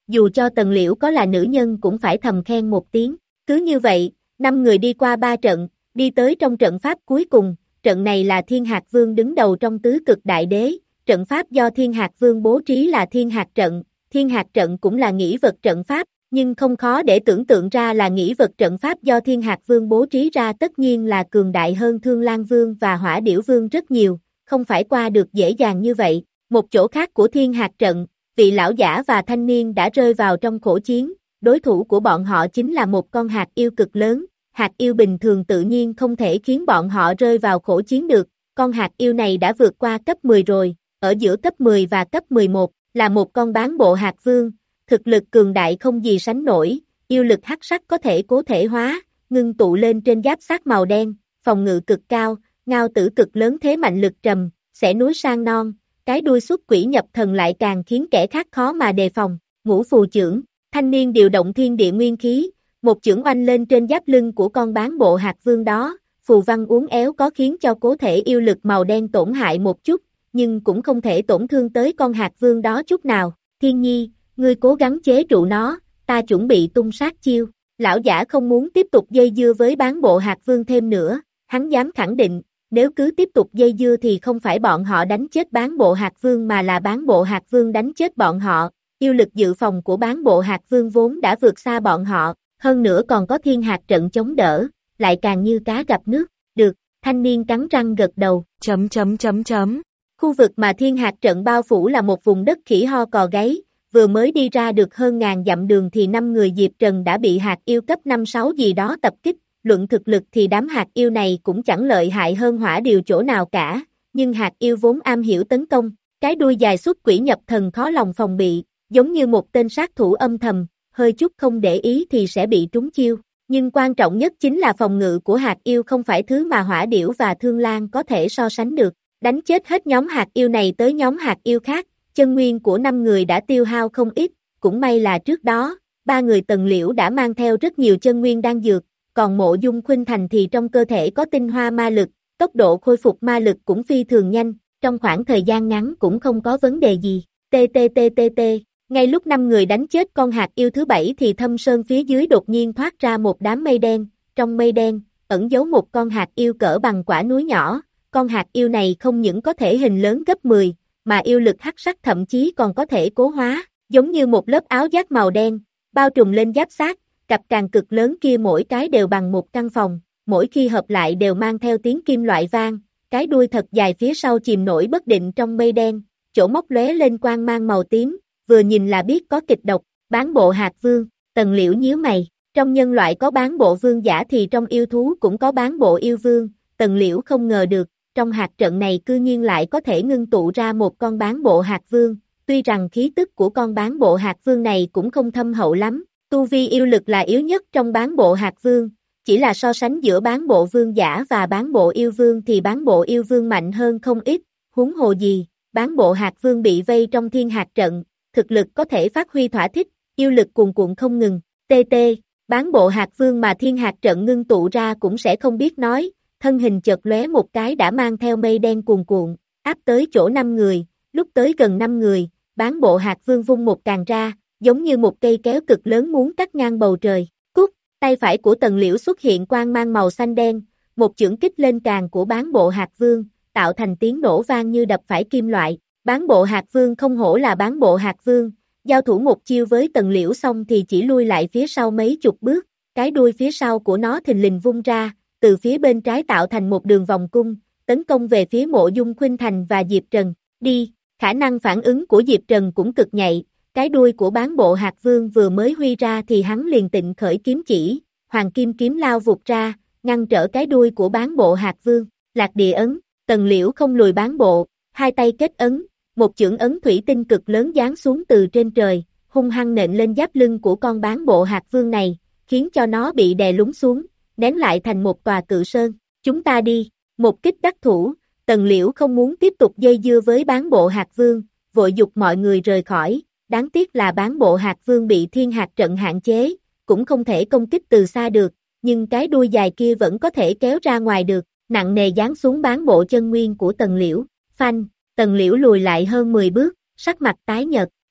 dù cho Tần Liễu có là nữ nhân cũng phải thầm khen một tiếng. Cứ như vậy, năm người đi qua ba trận, đi tới trong trận pháp cuối cùng, trận này là Thiên Hạc Vương đứng đầu trong tứ cực đại đế, trận pháp do Thiên Hạc Vương bố trí là Thiên Hạc trận, Thiên Hạc trận cũng là nghĩ vật trận pháp, nhưng không khó để tưởng tượng ra là nghĩ vật trận pháp do Thiên Hạc Vương bố trí ra tất nhiên là cường đại hơn Thương Lang Vương và Hỏa Điểu Vương rất nhiều, không phải qua được dễ dàng như vậy. Một chỗ khác của Thiên Hạc trận, vị lão giả và thanh niên đã rơi vào trong khổ chiến, đối thủ của bọn họ chính là một con hạt yêu cực lớn, hạt yêu bình thường tự nhiên không thể khiến bọn họ rơi vào khổ chiến được, con hạt yêu này đã vượt qua cấp mười rồi, ở giữa cấp mười và cấp mười một, là một con bán bộ hạt vương, thực lực cường đại không gì sánh nổi, yêu lực hắc sắc có thể cố thể hóa, ngưng tụ lên trên giáp xác màu đen, phòng ngự cực cao, ngao tử cực lớn thế mạnh lực trầm, xẻ núi sang non, cái đuôi xuất quỷ nhập thần lại càng khiến kẻ khác khó mà đề phòng. Ngũ phù chưởng, thanh niên điều động thiên địa nguyên khí, một chưởng oanh lên trên giáp lưng của con bán bộ hạt vương đó, phù văn uốn éo có khiến cho cố thể yêu lực màu đen tổn hại một chút, nhưng cũng không thể tổn thương tới con hạt vương đó chút nào. Thiên Nhi, ngươi cố gắng chế trụ nó, ta chuẩn bị tung sát chiêu. Lão giả không muốn tiếp tục dây dưa với bán bộ hạt vương thêm nữa, hắn dám khẳng định, nếu cứ tiếp tục dây dưa thì không phải bọn họ đánh chết bán bộ hạt vương mà là bán bộ hạt vương đánh chết bọn họ. Yêu lực dự phòng của bán bộ hạt vương vốn đã vượt xa bọn họ, hơn nữa còn có thiên hạt trận chống đỡ, lại càng như cá gặp nước. Được, thanh niên cắn răng gật đầu. Chấm chấm chấm chấm. Khu vực mà thiên hạt trận bao phủ là một vùng đất khỉ ho cò gáy, vừa mới đi ra được hơn ngàn dặm đường thì năm người Diệp Trần đã bị hạt yêu cấp năm sáu gì đó tập kích, luận thực lực thì đám hạt yêu này cũng chẳng lợi hại hơn Hỏa Điều chỗ nào cả, nhưng hạt yêu vốn am hiểu tấn công, cái đuôi dài xuất quỷ nhập thần khó lòng phòng bị, giống như một tên sát thủ âm thầm, hơi chút không để ý thì sẽ bị trúng chiêu, nhưng quan trọng nhất chính là phòng ngự của hạt yêu không phải thứ mà Hỏa Điểu và Thương Lang có thể so sánh được, đánh chết hết nhóm hạt yêu này tới nhóm hạt yêu khác, chân nguyên của năm người đã tiêu hao không ít, cũng may là trước đó, ba người Tần Liễu đã mang theo rất nhiều chân nguyên đan dược, còn Mộ Dung Khuynh Thành thì trong cơ thể có tinh hoa ma lực, tốc độ khôi phục ma lực cũng phi thường nhanh, trong khoảng thời gian ngắn cũng không có vấn đề gì. TTTTT, ngay lúc năm người đánh chết con hạt yêu thứ bảy thì thâm sơn phía dưới đột nhiên thoát ra một đám mây đen, trong mây đen, ẩn giấu một con hạt yêu cỡ bằng quả núi nhỏ, con hạt yêu này không những có thể hình lớn gấp mười, mà yêu lực hắc sắc thậm chí còn có thể cố hóa, giống như một lớp áo giáp màu đen, bao trùm lên giáp xác, cặp càng cực lớn kia mỗi cái đều bằng một căn phòng, mỗi khi hợp lại đều mang theo tiếng kim loại vang, cái đuôi thật dài phía sau chìm nổi bất định trong mây đen, chỗ móc lóe lên quang mang màu tím, vừa nhìn là biết có kịch độc. Bán bộ hạt vương, Tần Liễu nhíu mày, trong nhân loại có bán bộ vương giả thì trong yêu thú cũng có bán bộ yêu vương, Tần Liễu không ngờ được, trong hạt trận này cư nhiên lại có thể ngưng tụ ra một con bán bộ hạt vương, tuy rằng khí tức của con bán bộ hạt vương này cũng không thâm hậu lắm, tu vi yêu lực là yếu nhất trong bán bộ hạt vương, chỉ là so sánh giữa bán bộ vương giả và bán bộ yêu vương thì bán bộ yêu vương mạnh hơn không ít, huống hồ gì, bán bộ hạt vương bị vây trong thiên hạt trận, thực lực có thể phát huy thỏa thích, yêu lực cuồn cuộn không ngừng. T T, bán bộ hạt vương mà thiên hạt trận ngưng tụ ra cũng sẽ không biết nói, thân hình chợt lóe một cái đã mang theo mây đen cuồn cuộn, áp tới chỗ năm người, lúc tới gần năm người, bán bộ hạt vương vung một càng ra, giống như một cây kéo cực lớn muốn cắt ngang bầu trời. Cút, tay phải của Tần Liễu xuất hiện quang mang màu xanh đen, một chưởng kích lên càng của bán bộ hạt vương, tạo thành tiếng nổ vang như đập phải kim loại. Bán bộ hạt vương không hổ là bán bộ hạt vương, giao thủ một chiêu với Tần Liễu xong thì chỉ lui lại phía sau mấy chục bước, cái đuôi phía sau của nó thình lình vung ra, từ phía bên trái tạo thành một đường vòng cung, tấn công về phía Mộ Dung Khuynh Thành và Diệp Trần. Đi, khả năng phản ứng của Diệp Trần cũng cực nhạy, cái đuôi của bán bộ hạt vương vừa mới huy ra thì hắn liền tịnh khởi kiếm chỉ, hoàng kim kiếm lao vụt ra, ngăn trở cái đuôi của bán bộ hạt vương. Lạc địa ấn, Tần Liễu không lùi bán bộ, hai tay kết ấn, một chưởng ấn thủy tinh cực lớn giáng xuống từ trên trời, hung hăng nện lên giáp lưng của con bán bộ hạt vương này, khiến cho nó bị đè lún xuống, nén lại thành một tòa cự sơn. Chúng ta đi, một kích đắc thủ, Tần Liễu không muốn tiếp tục dây dưa với bán bộ hạt vương, vội dục mọi người rời khỏi, đáng tiếc là bán bộ hạt vương bị thiên hạt trận hạn chế, cũng không thể công kích từ xa được, nhưng cái đuôi dài kia vẫn có thể kéo ra ngoài được, nặng nề giáng xuống bán bộ chân nguyên của Tần Liễu. Phanh, Tần Liễu lùi lại hơn mười bước, sắc mặt tái nhợt,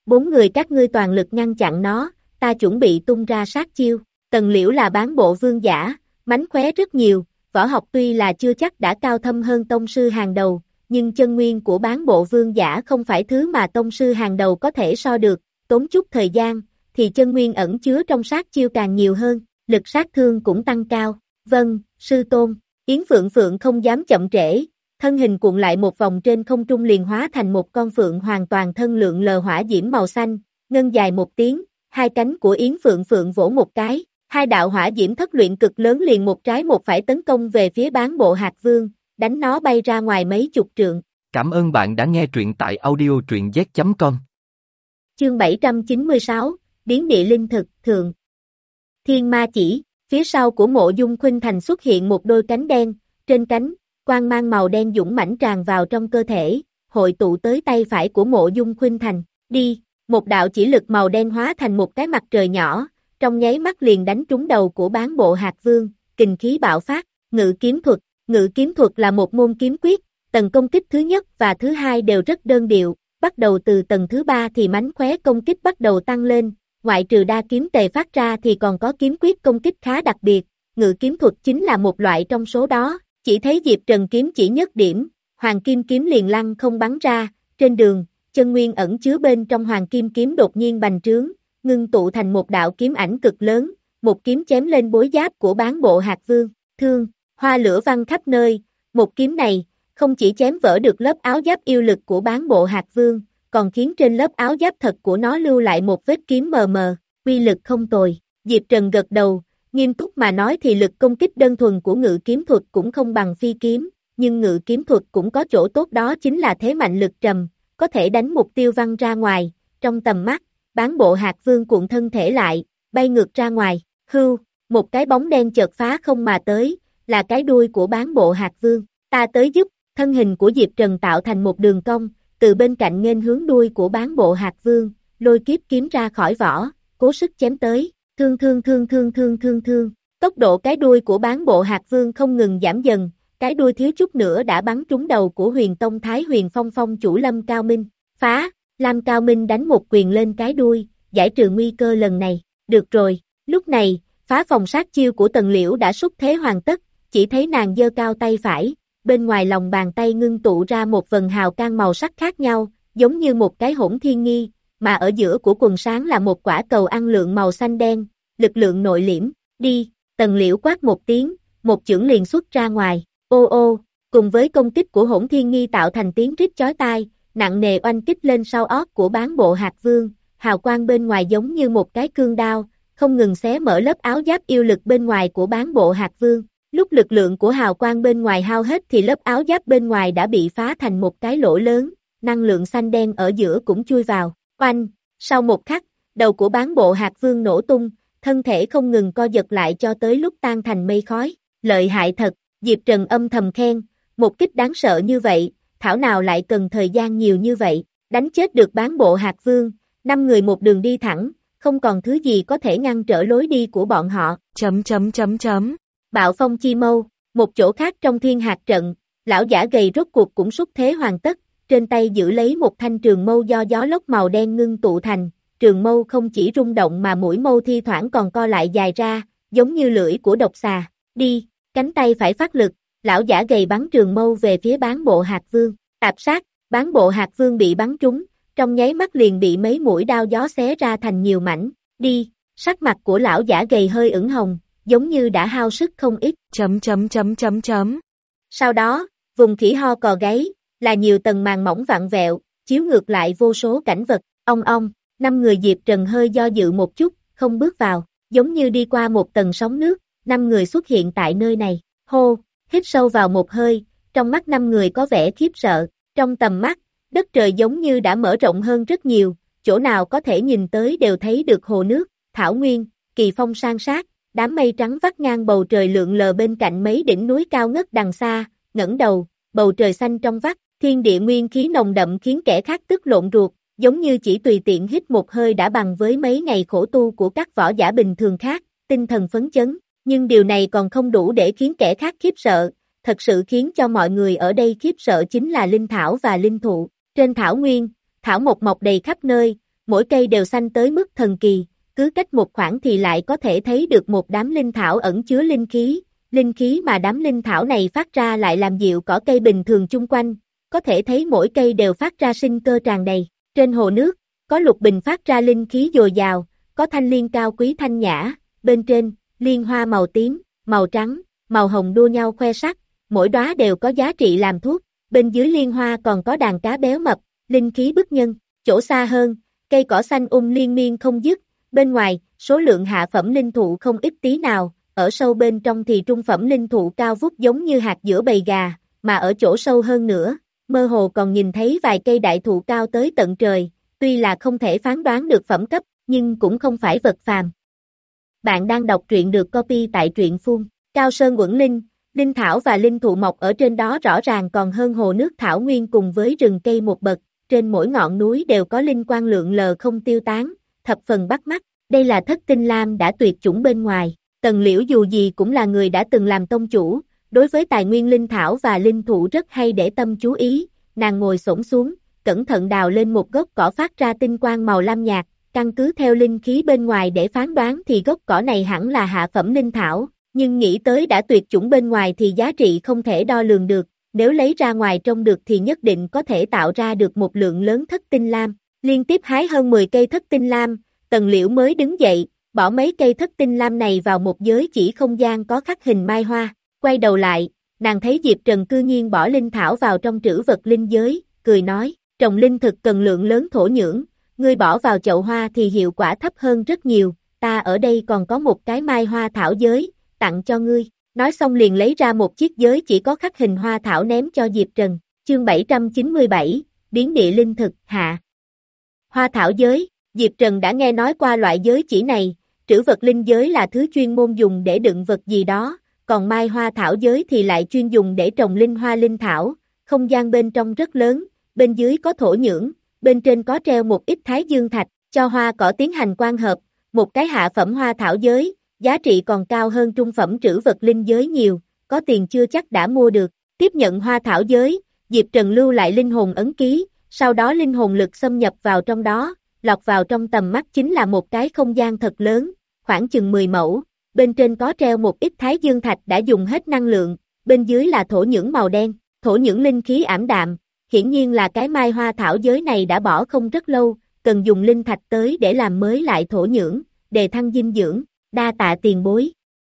bốn người các ngươi toàn lực ngăn chặn nó, ta chuẩn bị tung ra sát chiêu. Tần Liễu là bán bộ vương giả, mánh khóe rất nhiều, võ học tuy là chưa chắc đã cao thâm hơn tông sư hàng đầu, nhưng chân nguyên của bán bộ vương giả không phải thứ mà tông sư hàng đầu có thể so được, tốn chút thời gian, thì chân nguyên ẩn chứa trong sát chiêu càng nhiều hơn, lực sát thương cũng tăng cao. Vâng, sư tôn. Yến Phượng Phượng không dám chậm trễ, thân hình cuộn lại một vòng trên không trung liền hóa thành một con phượng hoàn toàn thân lượng lờ hỏa diễm màu xanh, ngân dài một tiếng, hai cánh của Yến Phượng Phượng vỗ một cái, hai đạo hỏa diễm thất luyện cực lớn liền một trái một phải tấn công về phía bán bộ Hạt Vương, đánh nó bay ra ngoài mấy chục trượng. Cảm ơn bạn đã nghe truyện tại audio truyện z chấm com. Chương bảy trăm chín mươi sáu, Biến địa linh thực, thượng. Thiên ma chỉ, phía sau của Mộ Dung Khuynh Thành xuất hiện một đôi cánh đen, trên cánh, quang mang màu đen dũng mãnh tràn vào trong cơ thể, hội tụ tới tay phải của Mộ Dung Khuynh Thành, đi, một đạo chỉ lực màu đen hóa thành một cái mặt trời nhỏ, trong nháy mắt liền đánh trúng đầu của bán bộ Hạt Vương, kình khí bạo phát, ngự kiếm thuật, ngự kiếm thuật là một môn kiếm quyết, tầng công kích thứ nhất và thứ hai đều rất đơn điệu, bắt đầu từ tầng thứ ba thì mánh khóe công kích bắt đầu tăng lên, ngoại trừ đa kiếm tề phát ra thì còn có kiếm quyết công kích khá đặc biệt, ngự kiếm thuật chính là một loại trong số đó, chỉ thấy Diệp Trần kiếm chỉ nhất điểm, hoàng kim kiếm liền lăng không bắn ra, trên đường, chân nguyên ẩn chứa bên trong hoàng kim kiếm đột nhiên bành trướng, ngưng tụ thành một đạo kiếm ảnh cực lớn, một kiếm chém lên bối giáp của bán bộ Hạt Vương, thương, hoa lửa văng khắp nơi, một kiếm này, không chỉ chém vỡ được lớp áo giáp yêu lực của bán bộ Hạt Vương, còn khiến trên lớp áo giáp thật của nó lưu lại một vết kiếm mờ mờ, uy lực không tồi. Diệp Trần gật đầu, nghiêm túc mà nói thì lực công kích đơn thuần của ngự kiếm thuật cũng không bằng phi kiếm, nhưng ngự kiếm thuật cũng có chỗ tốt đó chính là thế mạnh lực trầm, có thể đánh mục tiêu văng ra ngoài, trong tầm mắt, bán bộ Hạt Vương cuộn thân thể lại, bay ngược ra ngoài, hưu, một cái bóng đen chợt phá không mà tới, là cái đuôi của bán bộ Hạt Vương, ta tới giúp, thân hình của Diệp Trần tạo thành một đường cong, từ bên cạnh nghênh hướng đuôi của bán bộ Hạt Vương, lôi kiếp kiếm ra khỏi vỏ, cố sức chém tới, thương thương thương thương thương thương thương, tốc độ cái đuôi của bán bộ Hạt Vương không ngừng giảm dần, cái đuôi thiếu chút nữa đã bắn trúng đầu của Huyền Tông Thái Huyền Phong Phong chủ Lâm Cao Minh, phá, Lâm Cao Minh đánh một quyền lên cái đuôi, giải trừ nguy cơ lần này, được rồi, lúc này, phá phòng sát chiêu của Tần Liễu đã xúc thế hoàn tất, chỉ thấy nàng giơ cao tay phải, bên ngoài lòng bàn tay ngưng tụ ra một vần hào quang màu sắc khác nhau, giống như một cái hỗn thiên nghi, mà ở giữa của quần sáng là một quả cầu ăn lượng màu xanh đen, lực lượng nội liễm, đi, Tần Liễu quát một tiếng, một chưởng liền xuất ra ngoài, ô ô, cùng với công kích của hỗn thiên nghi tạo thành tiếng rít chói tai, nặng nề oanh kích lên sau ót của bán bộ Hạt Vương, hào quang bên ngoài giống như một cái cương đao, không ngừng xé mở lớp áo giáp yêu lực bên ngoài của bán bộ Hạt Vương. Lúc lực lượng của hào quang bên ngoài hao hết thì lớp áo giáp bên ngoài đã bị phá thành một cái lỗ lớn, năng lượng xanh đen ở giữa cũng chui vào, oanh, sau một khắc, đầu của bán bộ Hạt Vương nổ tung, thân thể không ngừng co giật lại cho tới lúc tan thành mây khói, lợi hại thật, Diệp Trần âm thầm khen, một kích đáng sợ như vậy, thảo nào lại cần thời gian nhiều như vậy, đánh chết được bán bộ Hạt Vương, năm người một đường đi thẳng, không còn thứ gì có thể ngăn trở lối đi của bọn họ, chấm chấm chấm chấm. Bạo phong chi mâu, một chỗ khác trong thiên hạt trận, lão giả gầy rốt cuộc cũng xúc thế hoàn tất, trên tay giữ lấy một thanh trường mâu do gió lốc màu đen ngưng tụ thành, trường mâu không chỉ rung động mà mũi mâu thi thoảng còn co lại dài ra, giống như lưỡi của độc xà, đi, cánh tay phải phát lực, lão giả gầy bắn trường mâu về phía bán bộ Hạt Vương, tạp sát, bán bộ Hạt Vương bị bắn trúng, trong nháy mắt liền bị mấy mũi đao gió xé ra thành nhiều mảnh, đi, sắc mặt của lão giả gầy hơi ửng hồng, giống như đã hao sức không ít, chấm chấm chấm chấm chấm. Sau đó, vùng khỉ ho cò gáy, là nhiều tầng màn mỏng vặn vẹo, chiếu ngược lại vô số cảnh vật, ong ong, năm người Diệp Trần hơi do dự một chút, không bước vào, giống như đi qua một tầng sóng nước, năm người xuất hiện tại nơi này, hô, hít sâu vào một hơi, trong mắt năm người có vẻ khiếp sợ, trong tầm mắt, đất trời giống như đã mở rộng hơn rất nhiều, chỗ nào có thể nhìn tới đều thấy được hồ nước, thảo nguyên, kỳ phong san sát. Đám mây trắng vắt ngang bầu trời lượn lờ bên cạnh mấy đỉnh núi cao ngất đằng xa, ngẩng đầu, bầu trời xanh trong vắt, thiên địa nguyên khí nồng đậm khiến kẻ khác tức lộn ruột, giống như chỉ tùy tiện hít một hơi đã bằng với mấy ngày khổ tu của các võ giả bình thường khác, tinh thần phấn chấn, nhưng điều này còn không đủ để khiến kẻ khác khiếp sợ, thật sự khiến cho mọi người ở đây khiếp sợ chính là linh thảo và linh thụ, trên thảo nguyên, thảo mộc mọc đầy khắp nơi, mỗi cây đều xanh tới mức thần kỳ, cứ cách một khoảng thì lại có thể thấy được một đám linh thảo ẩn chứa linh khí, linh khí mà đám linh thảo này phát ra lại làm dịu cỏ cây bình thường chung quanh, có thể thấy mỗi cây đều phát ra sinh cơ tràn đầy. Trên hồ nước, có lục bình phát ra linh khí dồi dào, có thanh liên cao quý thanh nhã, bên trên, liên hoa màu tím, màu trắng, màu hồng đua nhau khoe sắc, mỗi đóa đều có giá trị làm thuốc, bên dưới liên hoa còn có đàn cá béo mập, linh khí bức nhân, chỗ xa hơn, cây cỏ xanh um liên miên không dứt, bên ngoài, số lượng hạ phẩm linh thụ không ít tí nào, ở sâu bên trong thì trung phẩm linh thụ cao vút giống như hạt giữa bầy gà, mà ở chỗ sâu hơn nữa, mơ hồ còn nhìn thấy vài cây đại thụ cao tới tận trời, tuy là không thể phán đoán được phẩm cấp, nhưng cũng không phải vật phàm. Bạn đang đọc truyện được copy tại truyện phun, Cao Sơn Quẩn Linh, linh thảo và linh thụ mọc ở trên đó rõ ràng còn hơn hồ nước thảo nguyên cùng với rừng cây một bậc, trên mỗi ngọn núi đều có linh quang lượn lờ không tiêu tán, thập phần bắt mắt, đây là thất tinh lam đã tuyệt chủng bên ngoài. Tần Liễu dù gì cũng là người đã từng làm tông chủ, đối với tài nguyên linh thảo và linh thụ rất hay để tâm chú ý, nàng ngồi xổm xuống, cẩn thận đào lên một gốc cỏ phát ra tinh quang màu lam nhạt, căn cứ theo linh khí bên ngoài để phán đoán thì gốc cỏ này hẳn là hạ phẩm linh thảo, nhưng nghĩ tới đã tuyệt chủng bên ngoài thì giá trị không thể đo lường được, nếu lấy ra ngoài trông được thì nhất định có thể tạo ra được một lượng lớn thất tinh lam, liên tiếp hái hơn mười cây thất tinh lam, Tần Liễu mới đứng dậy, bỏ mấy cây thất tinh lam này vào một giới chỉ không gian có khắc hình mai hoa, quay đầu lại, nàng thấy Diệp Trần cư nhiên bỏ linh thảo vào trong trữ vật linh giới, cười nói, trồng linh thực cần lượng lớn thổ nhưỡng, ngươi bỏ vào chậu hoa thì hiệu quả thấp hơn rất nhiều, ta ở đây còn có một cái mai hoa thảo giới, tặng cho ngươi, nói xong liền lấy ra một chiếc giới chỉ có khắc hình hoa thảo ném cho Diệp Trần, chương bảy trăm chín mươi bảy, biến địa linh thực, hạ. Hoa thảo giới, Diệp Trần đã nghe nói qua loại giới chỉ này, trữ vật linh giới là thứ chuyên môn dùng để đựng vật gì đó, còn mai hoa thảo giới thì lại chuyên dùng để trồng linh hoa linh thảo, không gian bên trong rất lớn, bên dưới có thổ nhưỡng, bên trên có treo một ít thái dương thạch, cho hoa cỏ tiến hành quang hợp, một cái hạ phẩm hoa thảo giới, giá trị còn cao hơn trung phẩm trữ vật linh giới nhiều, có tiền chưa chắc đã mua được, tiếp nhận hoa thảo giới, Diệp Trần lưu lại linh hồn ấn ký, sau đó linh hồn lực xâm nhập vào trong đó, lọt vào trong tầm mắt chính là một cái không gian thật lớn, khoảng chừng mười mẫu, bên trên có treo một ít thái dương thạch đã dùng hết năng lượng, bên dưới là thổ nhưỡng màu đen, thổ nhưỡng linh khí ảm đạm, hiển nhiên là cái mai hoa thảo giới này đã bỏ không rất lâu, cần dùng linh thạch tới để làm mới lại thổ nhưỡng, đề thăng dinh dưỡng, đa tạ tiền bối.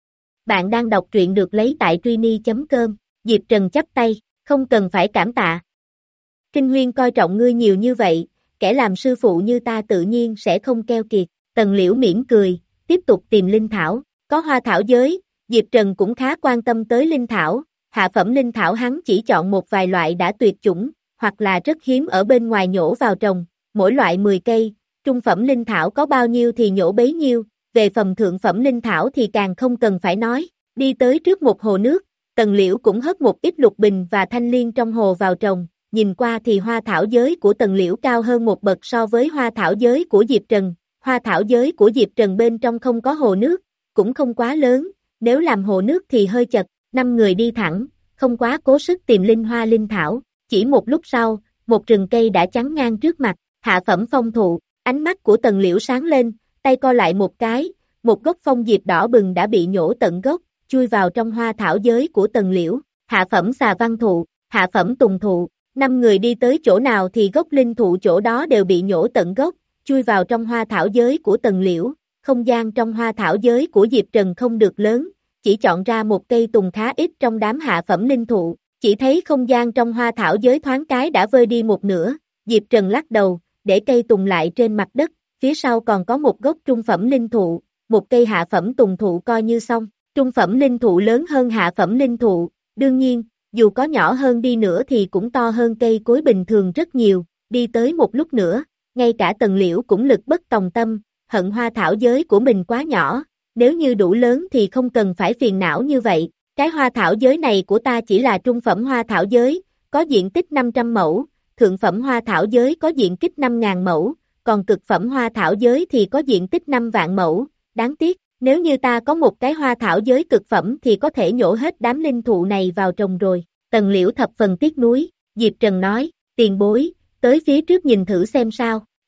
Bạn đang đọc truyện được lấy tại truy chấm com, Diệp Trần chắp tay, không cần phải cảm tạ. Kinh Huyên coi trọng ngươi nhiều như vậy, kẻ làm sư phụ như ta tự nhiên sẽ không keo kiệt, Tần Liễu mỉm cười, tiếp tục tìm linh thảo, có hoa thảo giới, Diệp Trần cũng khá quan tâm tới linh thảo, hạ phẩm linh thảo hắn chỉ chọn một vài loại đã tuyệt chủng, hoặc là rất hiếm ở bên ngoài nhổ vào trồng, mỗi loại mười cây, trung phẩm linh thảo có bao nhiêu thì nhổ bấy nhiêu, về phẩm thượng phẩm linh thảo thì càng không cần phải nói, đi tới trước một hồ nước, Tần Liễu cũng hất một ít lục bình và thanh liên trong hồ vào trồng, nhìn qua thì hoa thảo giới của Tần Liễu cao hơn một bậc so với hoa thảo giới của Diệp Trần, hoa thảo giới của Diệp Trần bên trong không có hồ nước, cũng không quá lớn, nếu làm hồ nước thì hơi chật, năm người đi thẳng, không quá cố sức tìm linh hoa linh thảo, chỉ một lúc sau, một rừng cây đã chắn ngang trước mặt, hạ phẩm phong thụ, ánh mắt của Tần Liễu sáng lên, tay co lại một cái, một gốc phong diệp đỏ bừng đã bị nhổ tận gốc, chui vào trong hoa thảo giới của Tần Liễu, hạ phẩm xà văn thụ, hạ phẩm tùng thụ, năm người đi tới chỗ nào thì gốc linh thụ chỗ đó đều bị nhổ tận gốc, chui vào trong hoa thảo giới của Tần Liễu, không gian trong hoa thảo giới của Diệp Trần không được lớn, chỉ chọn ra một cây tùng khá ít trong đám hạ phẩm linh thụ, chỉ thấy không gian trong hoa thảo giới thoáng cái đã vơi đi một nửa, Diệp Trần lắc đầu, để cây tùng lại trên mặt đất, phía sau còn có một gốc trung phẩm linh thụ, một cây hạ phẩm tùng thụ coi như xong, trung phẩm linh thụ lớn hơn hạ phẩm linh thụ, đương nhiên, dù có nhỏ hơn đi nữa thì cũng to hơn cây cối bình thường rất nhiều, đi tới một lúc nữa, ngay cả Tần Liễu cũng lực bất tòng tâm, hận hoa thảo giới của mình quá nhỏ, nếu như đủ lớn thì không cần phải phiền não như vậy, cái hoa thảo giới này của ta chỉ là trung phẩm hoa thảo giới, có diện tích năm trăm mẫu, thượng phẩm hoa thảo giới có diện tích năm nghìn mẫu, còn cực phẩm hoa thảo giới thì có diện tích năm vạn mẫu, đáng tiếc, nếu như ta có một cái hoa thảo giới cực phẩm thì có thể nhổ hết đám linh thụ này vào trồng rồi, Tần Liễu thập phần tiếc nuối, Diệp Trần nói, tiền bối, tới phía trước nhìn thử xem sao,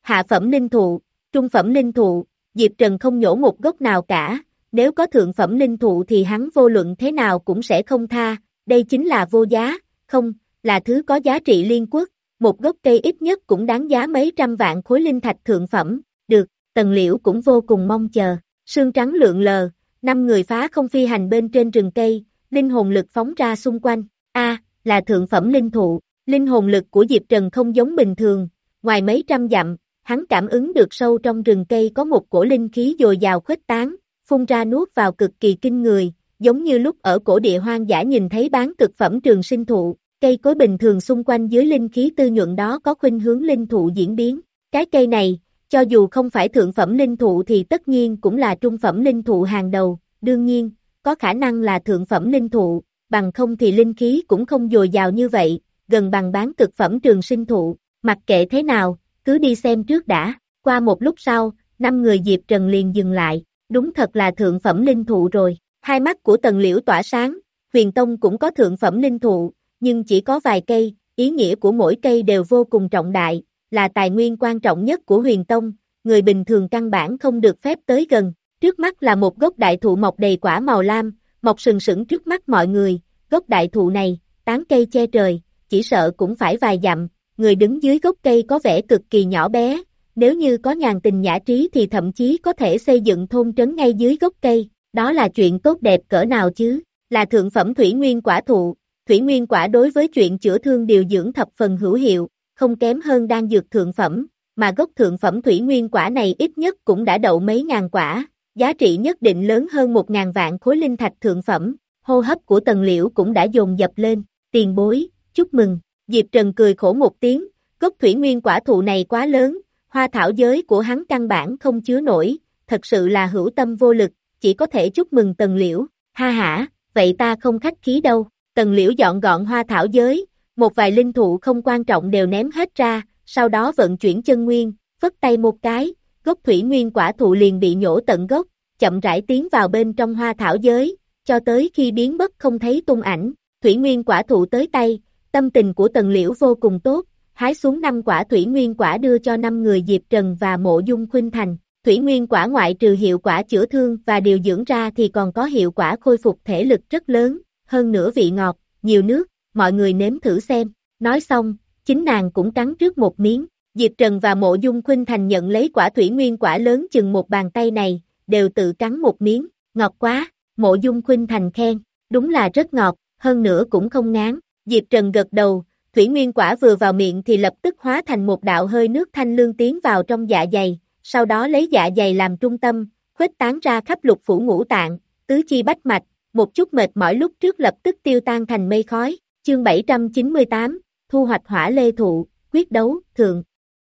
hạ phẩm linh thụ, trung phẩm linh thụ, Diệp Trần không nhổ một gốc nào cả, nếu có thượng phẩm linh thụ thì hắn vô luận thế nào cũng sẽ không tha, đây chính là vô giá, không, là thứ có giá trị liên quốc, một gốc cây ít nhất cũng đáng giá mấy trăm vạn khối linh thạch thượng phẩm, được, Tần Liễu cũng vô cùng mong chờ, sương trắng lượn lờ, năm người phá không phi hành bên trên rừng cây, linh hồn lực phóng ra xung quanh, a là thượng phẩm linh thụ, linh hồn lực của Diệp Trần không giống bình thường, ngoài mấy trăm dặm, hắn cảm ứng được sâu trong rừng cây có một cổ linh khí dồi dào khuếch tán, phun ra nuốt vào cực kỳ kinh người, giống như lúc ở cổ địa hoang dã nhìn thấy bán cực phẩm trường sinh thụ, cây cối bình thường xung quanh dưới linh khí tư nhuận đó có khuynh hướng linh thụ diễn biến. Cái cây này, cho dù không phải thượng phẩm linh thụ thì tất nhiên cũng là trung phẩm linh thụ hàng đầu, đương nhiên, có khả năng là thượng phẩm linh thụ, bằng không thì linh khí cũng không dồi dào như vậy, gần bằng bán cực phẩm trường sinh thụ, mặc kệ thế nào, cứ đi xem trước đã. Qua một lúc sau, năm người Diệp Trần liền dừng lại, đúng thật là thượng phẩm linh thụ rồi, hai mắt của Tần Liễu tỏa sáng, Huyền Tông cũng có thượng phẩm linh thụ, nhưng chỉ có vài cây, ý nghĩa của mỗi cây đều vô cùng trọng đại, là tài nguyên quan trọng nhất của Huyền Tông, người bình thường căn bản không được phép tới gần. Trước mắt là một gốc đại thụ mọc đầy quả màu lam, mọc sừng sững trước mắt mọi người, gốc đại thụ này, tán cây che trời, chỉ sợ cũng phải vài dặm, người đứng dưới gốc cây có vẻ cực kỳ nhỏ bé, nếu như có nhàn tình nhã trí thì thậm chí có thể xây dựng thôn trấn ngay dưới gốc cây, đó là chuyện tốt đẹp cỡ nào chứ, là thượng phẩm thủy nguyên quả thụ, thủy nguyên quả đối với chuyện chữa thương điều dưỡng thập phần hữu hiệu, không kém hơn đan dược thượng phẩm, mà gốc thượng phẩm thủy nguyên quả này ít nhất cũng đã đậu mấy ngàn quả, giá trị nhất định lớn hơn một ngàn vạn khối linh thạch thượng phẩm, hô hấp của Tần Liễu cũng đã dồn dập lên, tiền bối, chúc mừng, Diệp Trần cười khổ một tiếng, gốc thủy nguyên quả thụ này quá lớn, hoa thảo giới của hắn căn bản không chứa nổi, thật sự là hữu tâm vô lực, chỉ có thể chúc mừng Tần Liễu, ha hả, vậy ta không khách khí đâu, Tần Liễu dọn gọn hoa thảo giới, một vài linh thụ không quan trọng đều ném hết ra, sau đó vận chuyển chân nguyên, phất tay một cái, gốc thủy nguyên quả thụ liền bị nhổ tận gốc, chậm rãi tiến vào bên trong hoa thảo giới, cho tới khi biến mất không thấy tung ảnh, thủy nguyên quả thụ tới tay, tâm tình của Tần Liễu vô cùng tốt, hái xuống năm quả thủy nguyên quả đưa cho năm người Diệp Trần và Mộ Dung Khuynh Thành. Thủy nguyên quả ngoại trừ hiệu quả chữa thương và điều dưỡng ra thì còn có hiệu quả khôi phục thể lực rất lớn, hơn nữa vị ngọt, nhiều nước, mọi người nếm thử xem. Nói xong, chính nàng cũng cắn trước một miếng. Diệp Trần và Mộ Dung Khuynh Thành nhận lấy quả thủy nguyên quả lớn chừng một bàn tay này, đều tự cắn một miếng, ngọt quá, Mộ Dung Khuynh Thành khen, đúng là rất ngọt, hơn nữa cũng không ngán. Diệp Trần gật đầu, thủy nguyên quả vừa vào miệng thì lập tức hóa thành một đạo hơi nước thanh lương tiến vào trong dạ dày, sau đó lấy dạ dày làm trung tâm, khuếch tán ra khắp lục phủ ngũ tạng, tứ chi bách mạch, một chút mệt mỏi lúc trước lập tức tiêu tan thành mây khói. Chương bảy trăm chín mươi tám, thu hoạch hỏa lê thụ, quyết đấu, thượng.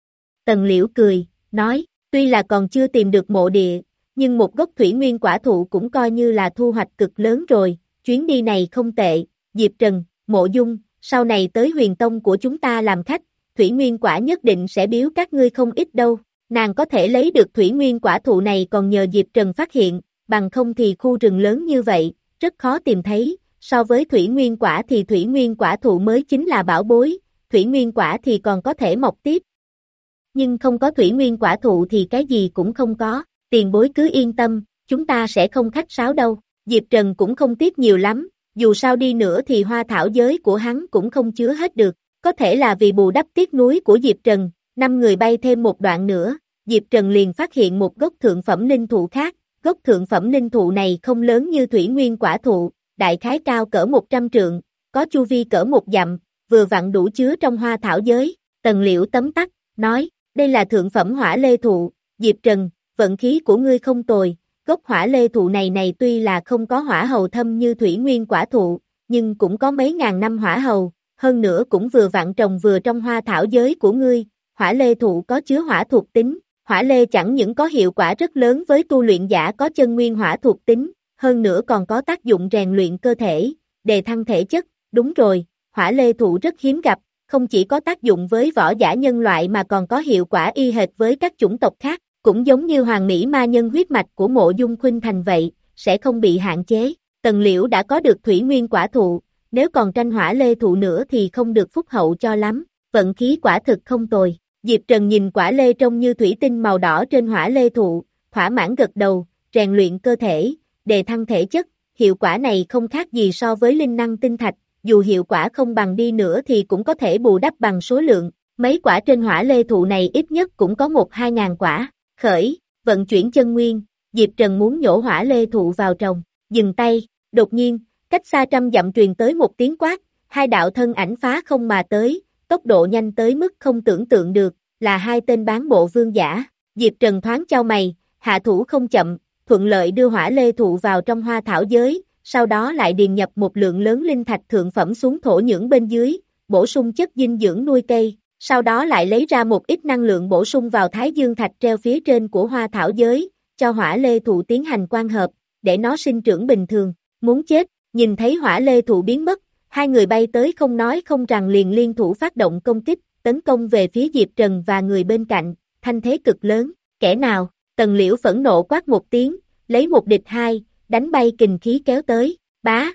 Tần Liễu cười, nói, tuy là còn chưa tìm được mộ địa, nhưng một gốc thủy nguyên quả thụ cũng coi như là thu hoạch cực lớn rồi, chuyến đi này không tệ, Diệp Trần, Mộ Dung, sau này tới Huyền Tông của chúng ta làm khách, thủy nguyên quả nhất định sẽ biếu các ngươi không ít đâu. Nàng có thể lấy được thủy nguyên quả thụ này còn nhờ Diệp Trần phát hiện, bằng không thì khu rừng lớn như vậy, rất khó tìm thấy, so với thủy nguyên quả thì thủy nguyên quả thụ mới chính là bảo bối, thủy nguyên quả thì còn có thể mọc tiếp. Nhưng không có thủy nguyên quả thụ thì cái gì cũng không có, tiền bối cứ yên tâm, chúng ta sẽ không khách sáo đâu, Diệp Trần cũng không tiếc nhiều lắm, dù sao đi nữa thì hoa thảo giới của hắn cũng không chứa hết được, có thể là vì bù đắp tiếc nuối của Diệp Trần. Năm người bay thêm một đoạn nữa, Diệp Trần liền phát hiện một gốc thượng phẩm linh thụ khác, gốc thượng phẩm linh thụ này không lớn như thủy nguyên quả thụ, đại khái cao cỡ một trăm trượng, có chu vi cỡ một dặm, vừa vặn đủ chứa trong hoa thảo giới. Tần Liễu tấm tắc, nói, đây là thượng phẩm hỏa lê thụ, Diệp Trần, vận khí của ngươi không tồi, gốc hỏa lê thụ này này tuy là không có hỏa hầu thâm như thủy nguyên quả thụ, nhưng cũng có mấy ngàn năm hỏa hầu, hơn nữa cũng vừa vặn trồng vừa trong hoa thảo giới của ngươi. Hỏa lê thụ có chứa hỏa thuộc tính, hỏa lê chẳng những có hiệu quả rất lớn với tu luyện giả có chân nguyên hỏa thuộc tính, hơn nữa còn có tác dụng rèn luyện cơ thể, đề thăng thể chất, đúng rồi, hỏa lê thụ rất hiếm gặp, không chỉ có tác dụng với võ giả nhân loại mà còn có hiệu quả y hệt với các chủng tộc khác, cũng giống như hoàng mỹ ma nhân huyết mạch của Mộ Dung Khuynh Thành vậy, sẽ không bị hạn chế. Tần Liễu đã có được thủy nguyên quả thụ, nếu còn tranh hỏa lê thụ nữa thì không được phúc hậu cho lắm, vận khí quả thực không tồi. Diệp Trần nhìn quả lê trông như thủy tinh màu đỏ trên hỏa lê thụ, thỏa mãn gật đầu, rèn luyện cơ thể, đề thăng thể chất, hiệu quả này không khác gì so với linh năng tinh thạch, dù hiệu quả không bằng đi nữa thì cũng có thể bù đắp bằng số lượng, mấy quả trên hỏa lê thụ này ít nhất cũng có một hai ngàn quả, khởi, vận chuyển chân nguyên, Diệp Trần muốn nhổ hỏa lê thụ vào trồng, dừng tay, đột nhiên, cách xa trăm dặm truyền tới một tiếng quát, hai đạo thân ảnh phá không mà tới, tốc độ nhanh tới mức không tưởng tượng được, là hai tên bán bộ vương giả, Diệp Trần thoáng chau mày, hạ thủ không chậm, thuận lợi đưa hỏa lê thụ vào trong hoa thảo giới, sau đó lại điền nhập một lượng lớn linh thạch thượng phẩm xuống thổ nhưỡng bên dưới, bổ sung chất dinh dưỡng nuôi cây, sau đó lại lấy ra một ít năng lượng bổ sung vào thái dương thạch treo phía trên của hoa thảo giới, cho hỏa lê thụ tiến hành quang hợp, để nó sinh trưởng bình thường, muốn chết, nhìn thấy hỏa lê thụ biến mất, hai người bay tới không nói không rằng liền liên thủ phát động công kích, tấn công về phía Diệp Trần và người bên cạnh, thanh thế cực lớn, kẻ nào, Tần Liễu phẫn nộ quát một tiếng, lấy một địch hai, đánh bay kình khí kéo tới, bá,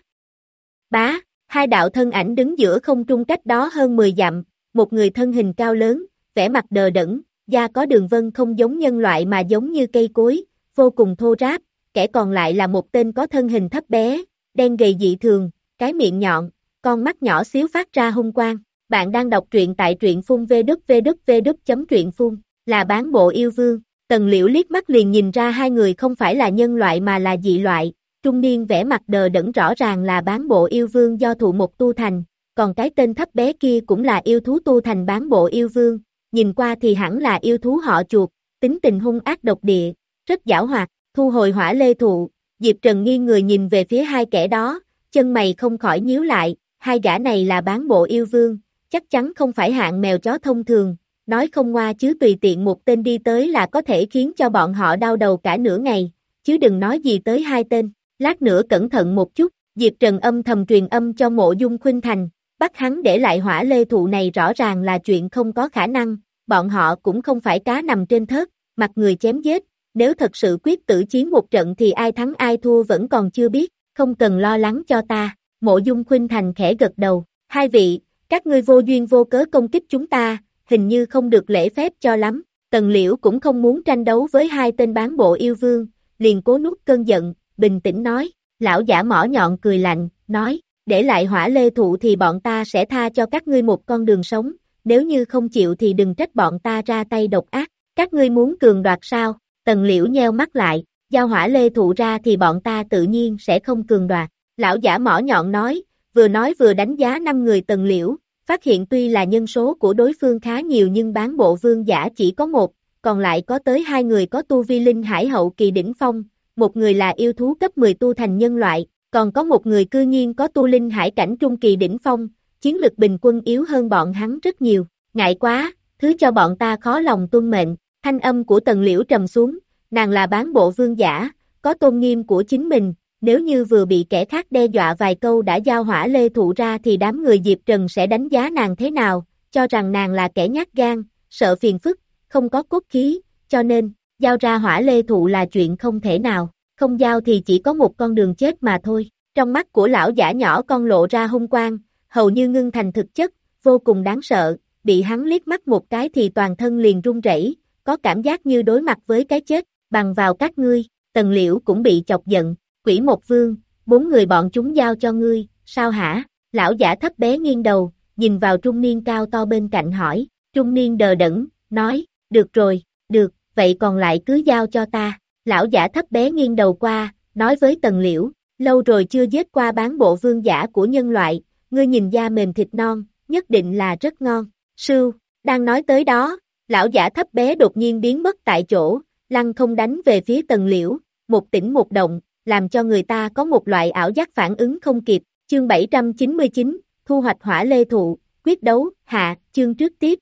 bá, hai đạo thân ảnh đứng giữa không trung cách đó hơn mười dặm, một người thân hình cao lớn, vẻ mặt đờ đẫn, da có đường vân không giống nhân loại mà giống như cây cối, vô cùng thô ráp, kẻ còn lại là một tên có thân hình thấp bé, đen gầy dị thường, cái miệng nhọn, con mắt nhỏ xíu phát ra hung quang. Bạn đang đọc truyện tại truyện phun vê kép vê kép vê kép chấm truyện phun, là bán bộ yêu vương. Tần Liễu liếc mắt liền nhìn ra hai người không phải là nhân loại mà là dị loại, trung niên vẻ mặt đờ đẫn rõ ràng là bán bộ yêu vương do thụ một tu thành, còn cái tên thấp bé kia cũng là yêu thú tu thành bán bộ yêu vương, nhìn qua thì hẳn là yêu thú họ chuột, tính tình hung ác độc địa, rất giảo hoạt, thu hồi hỏa lê thụ, Diệp Trần nghiêng người nhìn về phía hai kẻ đó, chân mày không khỏi nhíu lại, hai gã này là bán bộ yêu vương, chắc chắn không phải hạng mèo chó thông thường, nói không ngoa chứ tùy tiện một tên đi tới là có thể khiến cho bọn họ đau đầu cả nửa ngày, chứ đừng nói gì tới hai tên, lát nữa cẩn thận một chút, Diệp Trần âm thầm truyền âm cho Mộ Dung Khuynh Thành, bắt hắn để lại hỏa lê thụ này rõ ràng là chuyện không có khả năng, bọn họ cũng không phải cá nằm trên thớt, mặt người chém giết, nếu thật sự quyết tử chiến một trận thì ai thắng ai thua vẫn còn chưa biết, không cần lo lắng cho ta, Mộ Dung Khuynh Thành khẽ gật đầu, hai vị, các ngươi vô duyên vô cớ công kích chúng ta, hình như không được lễ phép cho lắm, Tần Liễu cũng không muốn tranh đấu với hai tên bán bộ yêu vương, liền cố nuốt cơn giận, bình tĩnh nói, lão giả mỏ nhọn cười lạnh, nói, để lại hỏa lê thụ thì bọn ta sẽ tha cho các ngươi một con đường sống, nếu như không chịu thì đừng trách bọn ta ra tay độc ác, các ngươi muốn cường đoạt sao, Tần Liễu nheo mắt lại, giao hỏa lê thụ ra thì bọn ta tự nhiên sẽ không cường đoạt, lão giả mỏ nhọn nói, vừa nói vừa đánh giá năm người Tần Liễu, phát hiện tuy là nhân số của đối phương khá nhiều nhưng bán bộ vương giả chỉ có một, còn lại có tới hai người có tu vi linh hải hậu kỳ đỉnh phong, một người là yêu thú cấp mười tu thành nhân loại, còn có một người cư nhiên có tu linh hải cảnh trung kỳ đỉnh phong, chiến lực bình quân yếu hơn bọn hắn rất nhiều, ngại quá, thứ cho bọn ta khó lòng tuân mệnh, thanh âm của Tần Liễu trầm xuống, nàng là bán bộ vương giả, có tôn nghiêm của chính mình, nếu như vừa bị kẻ khác đe dọa vài câu đã giao hỏa lê thụ ra thì đám người Diệp Trần sẽ đánh giá nàng thế nào, cho rằng nàng là kẻ nhát gan, sợ phiền phức, không có cốt khí, cho nên, giao ra hỏa lê thụ là chuyện không thể nào, không giao thì chỉ có một con đường chết mà thôi. Trong mắt của lão giả nhỏ con lộ ra hung quang, hầu như ngưng thành thực chất, vô cùng đáng sợ, bị hắn liếc mắt một cái thì toàn thân liền run rẩy, có cảm giác như đối mặt với cái chết, bằng vào các ngươi, Tần Liễu cũng bị chọc giận, Quỷ một vương, bốn người bọn chúng giao cho ngươi, sao hả? Lão giả thấp bé nghiêng đầu, nhìn vào trung niên cao to bên cạnh hỏi, trung niên đờ đẫn, nói, được rồi, được, vậy còn lại cứ giao cho ta, lão giả thấp bé nghiêng đầu qua, nói với Tần Liễu, lâu rồi chưa giết qua bán bộ vương giả của nhân loại, ngươi nhìn da mềm thịt non, nhất định là rất ngon, sưu, đang nói tới đó, lão giả thấp bé đột nhiên biến mất tại chỗ, lăng không đánh về phía Tần Liễu, một tỉnh một động, làm cho người ta có một loại ảo giác phản ứng không kịp, chương bảy trăm chín mươi chín, thu hoạch hỏa lê thụ, quyết đấu, hạ, chương trước tiếp.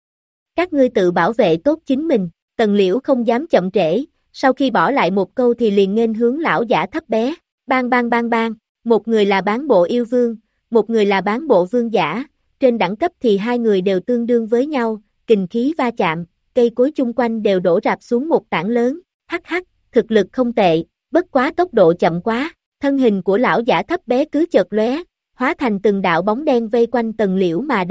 Các ngươi tự bảo vệ tốt chính mình, Tần Liễu không dám chậm trễ, sau khi bỏ lại một câu thì liền nghênh hướng lão giả thấp bé, bang bang bang bang, một người là bán bộ yêu vương, một người là bán bộ vương giả, trên đẳng cấp thì hai người đều tương đương với nhau, kình khí va chạm, cây cối chung quanh đều đổ rạp xuống một tảng lớn, hắc hắc, thực lực không tệ, bất quá tốc độ chậm quá, thân hình của lão giả thấp bé cứ chợt lóe, hóa thành từng đạo bóng đen vây quanh Tần Liễu mà đánh,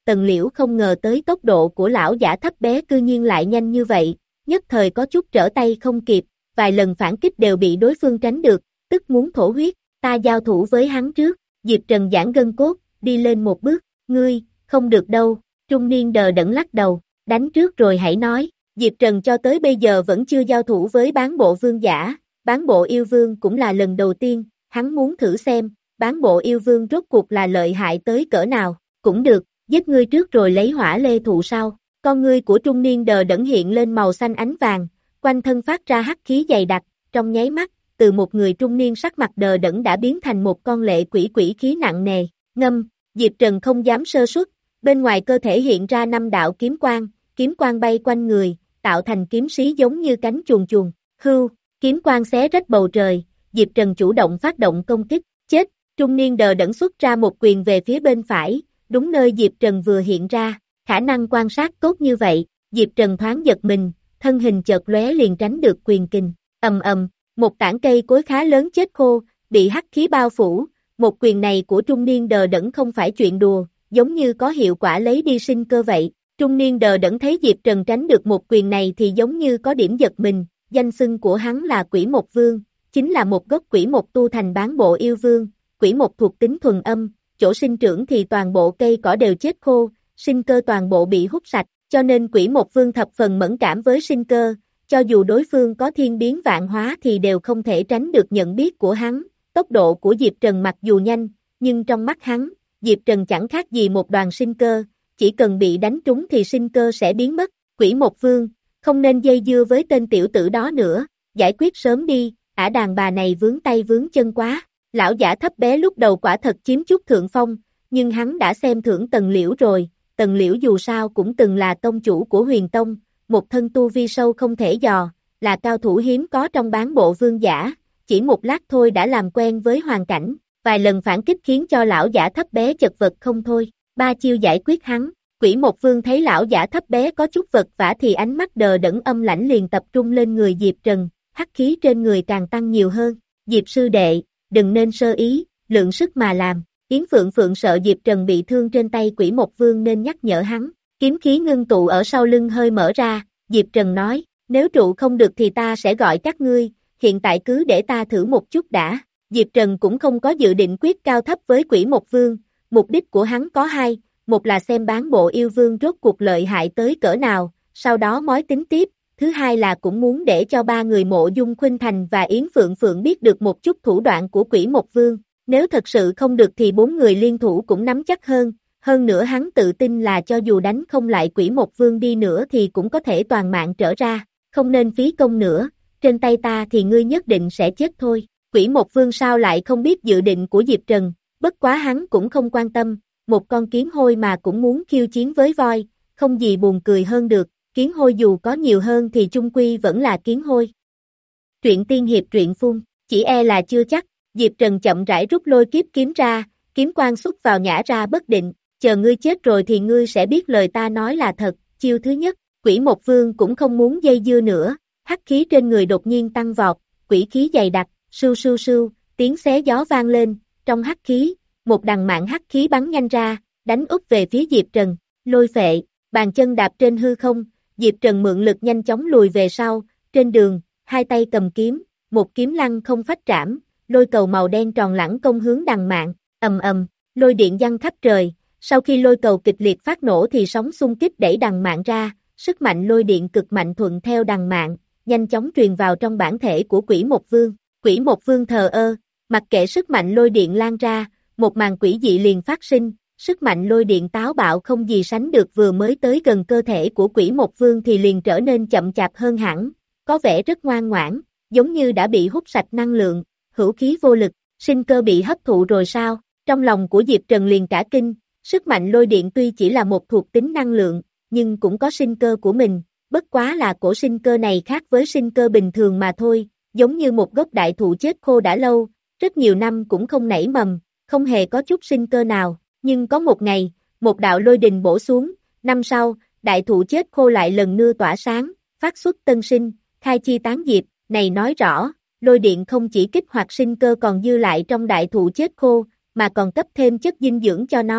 Tần Liễu không ngờ tới tốc độ của lão giả thấp bé cư nhiên lại nhanh như vậy, nhất thời có chút trở tay không kịp, vài lần phản kích đều bị đối phương tránh được, tức muốn thổ huyết, ta giao thủ với hắn trước, Diệp Trần giãn gân cốt, đi lên một bước, ngươi, không được đâu, trung niên đờ đẫn lắc đầu, đánh trước rồi hãy nói, Diệp Trần cho tới bây giờ vẫn chưa giao thủ với bán bộ vương giả, bán bộ yêu vương cũng là lần đầu tiên, hắn muốn thử xem, bán bộ yêu vương rốt cuộc là lợi hại tới cỡ nào, cũng được, giết ngươi trước rồi lấy hỏa lê thụ sau, con ngươi của trung niên đờ đẫn hiện lên màu xanh ánh vàng, quanh thân phát ra hắc khí dày đặc, trong nháy mắt, từ một người trung niên sắc mặt đờ đẫn đã biến thành một con lệ quỷ quỷ khí nặng nề, ngâm, Diệp Trần không dám sơ suất, bên ngoài cơ thể hiện ra năm đạo kiếm quang, kiếm quang bay quanh người, tạo thành kiếm sĩ giống như cánh chuồn chuồn, hưu, kiếm quang xé rách bầu trời, Diệp Trần chủ động phát động công kích, chết, trung niên đờ đẫn xuất ra một quyền về phía bên phải, đúng nơi Diệp Trần vừa hiện ra, khả năng quan sát tốt như vậy, Diệp Trần thoáng giật mình, thân hình chợt lóe liền tránh được quyền kình, ầm ầm, một tảng cây cối khá lớn chết khô, bị hắc khí bao phủ, một quyền này của trung niên đờ đẫn không phải chuyện đùa, giống như có hiệu quả lấy đi sinh cơ vậy, trung niên đờ đẫn thấy Diệp Trần tránh được một quyền này thì giống như có điểm giật mình, danh xưng của hắn là Quỷ Mộc Vương, chính là một gốc quỷ mộc tu thành bán bộ yêu vương, quỷ mộc thuộc tính thuần âm, chỗ sinh trưởng thì toàn bộ cây cỏ đều chết khô, sinh cơ toàn bộ bị hút sạch, cho nên quỷ mộc vương thập phần mẫn cảm với sinh cơ, cho dù đối phương có thiên biến vạn hóa thì đều không thể tránh được nhận biết của hắn, tốc độ của Diệp Trần mặc dù nhanh, nhưng trong mắt hắn, Diệp Trần chẳng khác gì một đoàn sinh cơ, chỉ cần bị đánh trúng thì sinh cơ sẽ biến mất, quỷ mộc vương, không nên dây dưa với tên tiểu tử đó nữa, giải quyết sớm đi, ả đàn bà này vướng tay vướng chân quá, lão giả thấp bé lúc đầu quả thật chiếm chút thượng phong, nhưng hắn đã xem thưởng Tần Liễu rồi, Tần Liễu dù sao cũng từng là tông chủ của Huyền Tông, một thân tu vi sâu không thể dò, là cao thủ hiếm có trong bán bộ vương giả, chỉ một lát thôi đã làm quen với hoàn cảnh, vài lần phản kích khiến cho lão giả thấp bé chật vật không thôi, ba chiêu giải quyết hắn, quỷ một vương thấy lão giả thấp bé có chút vật vã thì ánh mắt đờ đẫn âm lãnh liền tập trung lên người Diệp Trần, hắc khí trên người càng tăng nhiều hơn, Diệp sư đệ, đừng nên sơ ý, lượng sức mà làm, Yến Phượng Phượng sợ Diệp Trần bị thương trên tay quỷ một vương nên nhắc nhở hắn, kiếm khí ngưng tụ ở sau lưng hơi mở ra, Diệp Trần nói, nếu trụ không được thì ta sẽ gọi các ngươi, hiện tại cứ để ta thử một chút đã, Diệp Trần cũng không có dự định quyết cao thấp với quỷ một vương, mục đích của hắn có hai, một là xem bán bộ yêu vương rốt cuộc lợi hại tới cỡ nào, sau đó mói tính tiếp, thứ hai là cũng muốn để cho ba người Mộ Dung Khuynh Thành và Yến Phượng Phượng biết được một chút thủ đoạn của quỷ một vương, nếu thật sự không được thì bốn người liên thủ cũng nắm chắc hơn, hơn nữa hắn tự tin là cho dù đánh không lại quỷ một vương đi nữa thì cũng có thể toàn mạng trở ra, không nên phí công nữa, trên tay ta thì ngươi nhất định sẽ chết thôi, quỷ một vương sao lại không biết dự định của Diệp Trần, bất quá hắn cũng không quan tâm, một con kiến hôi mà cũng muốn khiêu chiến với voi, không gì buồn cười hơn được, kiến hôi dù có nhiều hơn thì chung quy vẫn là kiến hôi. Truyện tiên hiệp truyện phun, chỉ e là chưa chắc, Diệp Trần chậm rãi rút lôi kiếp kiếm ra, kiếm quang xuất vào nhả ra bất định, chờ ngươi chết rồi thì ngươi sẽ biết lời ta nói là thật, chiêu thứ nhất, quỷ một vương cũng không muốn dây dưa nữa, hắc khí trên người đột nhiên tăng vọt, quỷ khí dày đặc, sưu sưu sưu, tiếng xé gió vang lên, trong hắc khí, một đằng mạn hắc khí bắn nhanh ra, đánh úp về phía Diệp Trần, lôi phệ, bàn chân đạp trên hư không, Diệp Trần mượn lực nhanh chóng lùi về sau, trên đường, hai tay cầm kiếm, một kiếm lăng không phách trảm, lôi cầu màu đen tròn lẳng công hướng đằng mạn, ầm ầm, lôi điện giăng khắp trời, sau khi lôi cầu kịch liệt phát nổ thì sóng xung kích đẩy đằng mạn ra, sức mạnh lôi điện cực mạnh thuận theo đằng mạn, nhanh chóng truyền vào trong bản thể của quỷ một vương, quỷ một vương thờ ơ, mặc kệ sức mạnh lôi điện lan ra, một màn quỷ dị liền phát sinh, sức mạnh lôi điện táo bạo không gì sánh được vừa mới tới gần cơ thể của quỷ một vương thì liền trở nên chậm chạp hơn hẳn, có vẻ rất ngoan ngoãn, giống như đã bị hút sạch năng lượng, hữu khí vô lực, sinh cơ bị hấp thụ rồi sao, trong lòng của Diệp Trần liền cả kinh, sức mạnh lôi điện tuy chỉ là một thuộc tính năng lượng, nhưng cũng có sinh cơ của mình, bất quá là cổ sinh cơ này khác với sinh cơ bình thường mà thôi, giống như một gốc đại thụ chết khô đã lâu, rất nhiều năm cũng không nảy mầm, không hề có chút sinh cơ nào, nhưng có một ngày, một đạo lôi đình bổ xuống, năm sau, đại thụ chết khô lại lần nữa tỏa sáng, phát xuất tân sinh, khai chi tán diệp, này nói rõ, lôi điện không chỉ kích hoạt sinh cơ còn dư lại trong đại thụ chết khô, mà còn cấp thêm chất dinh dưỡng cho nó,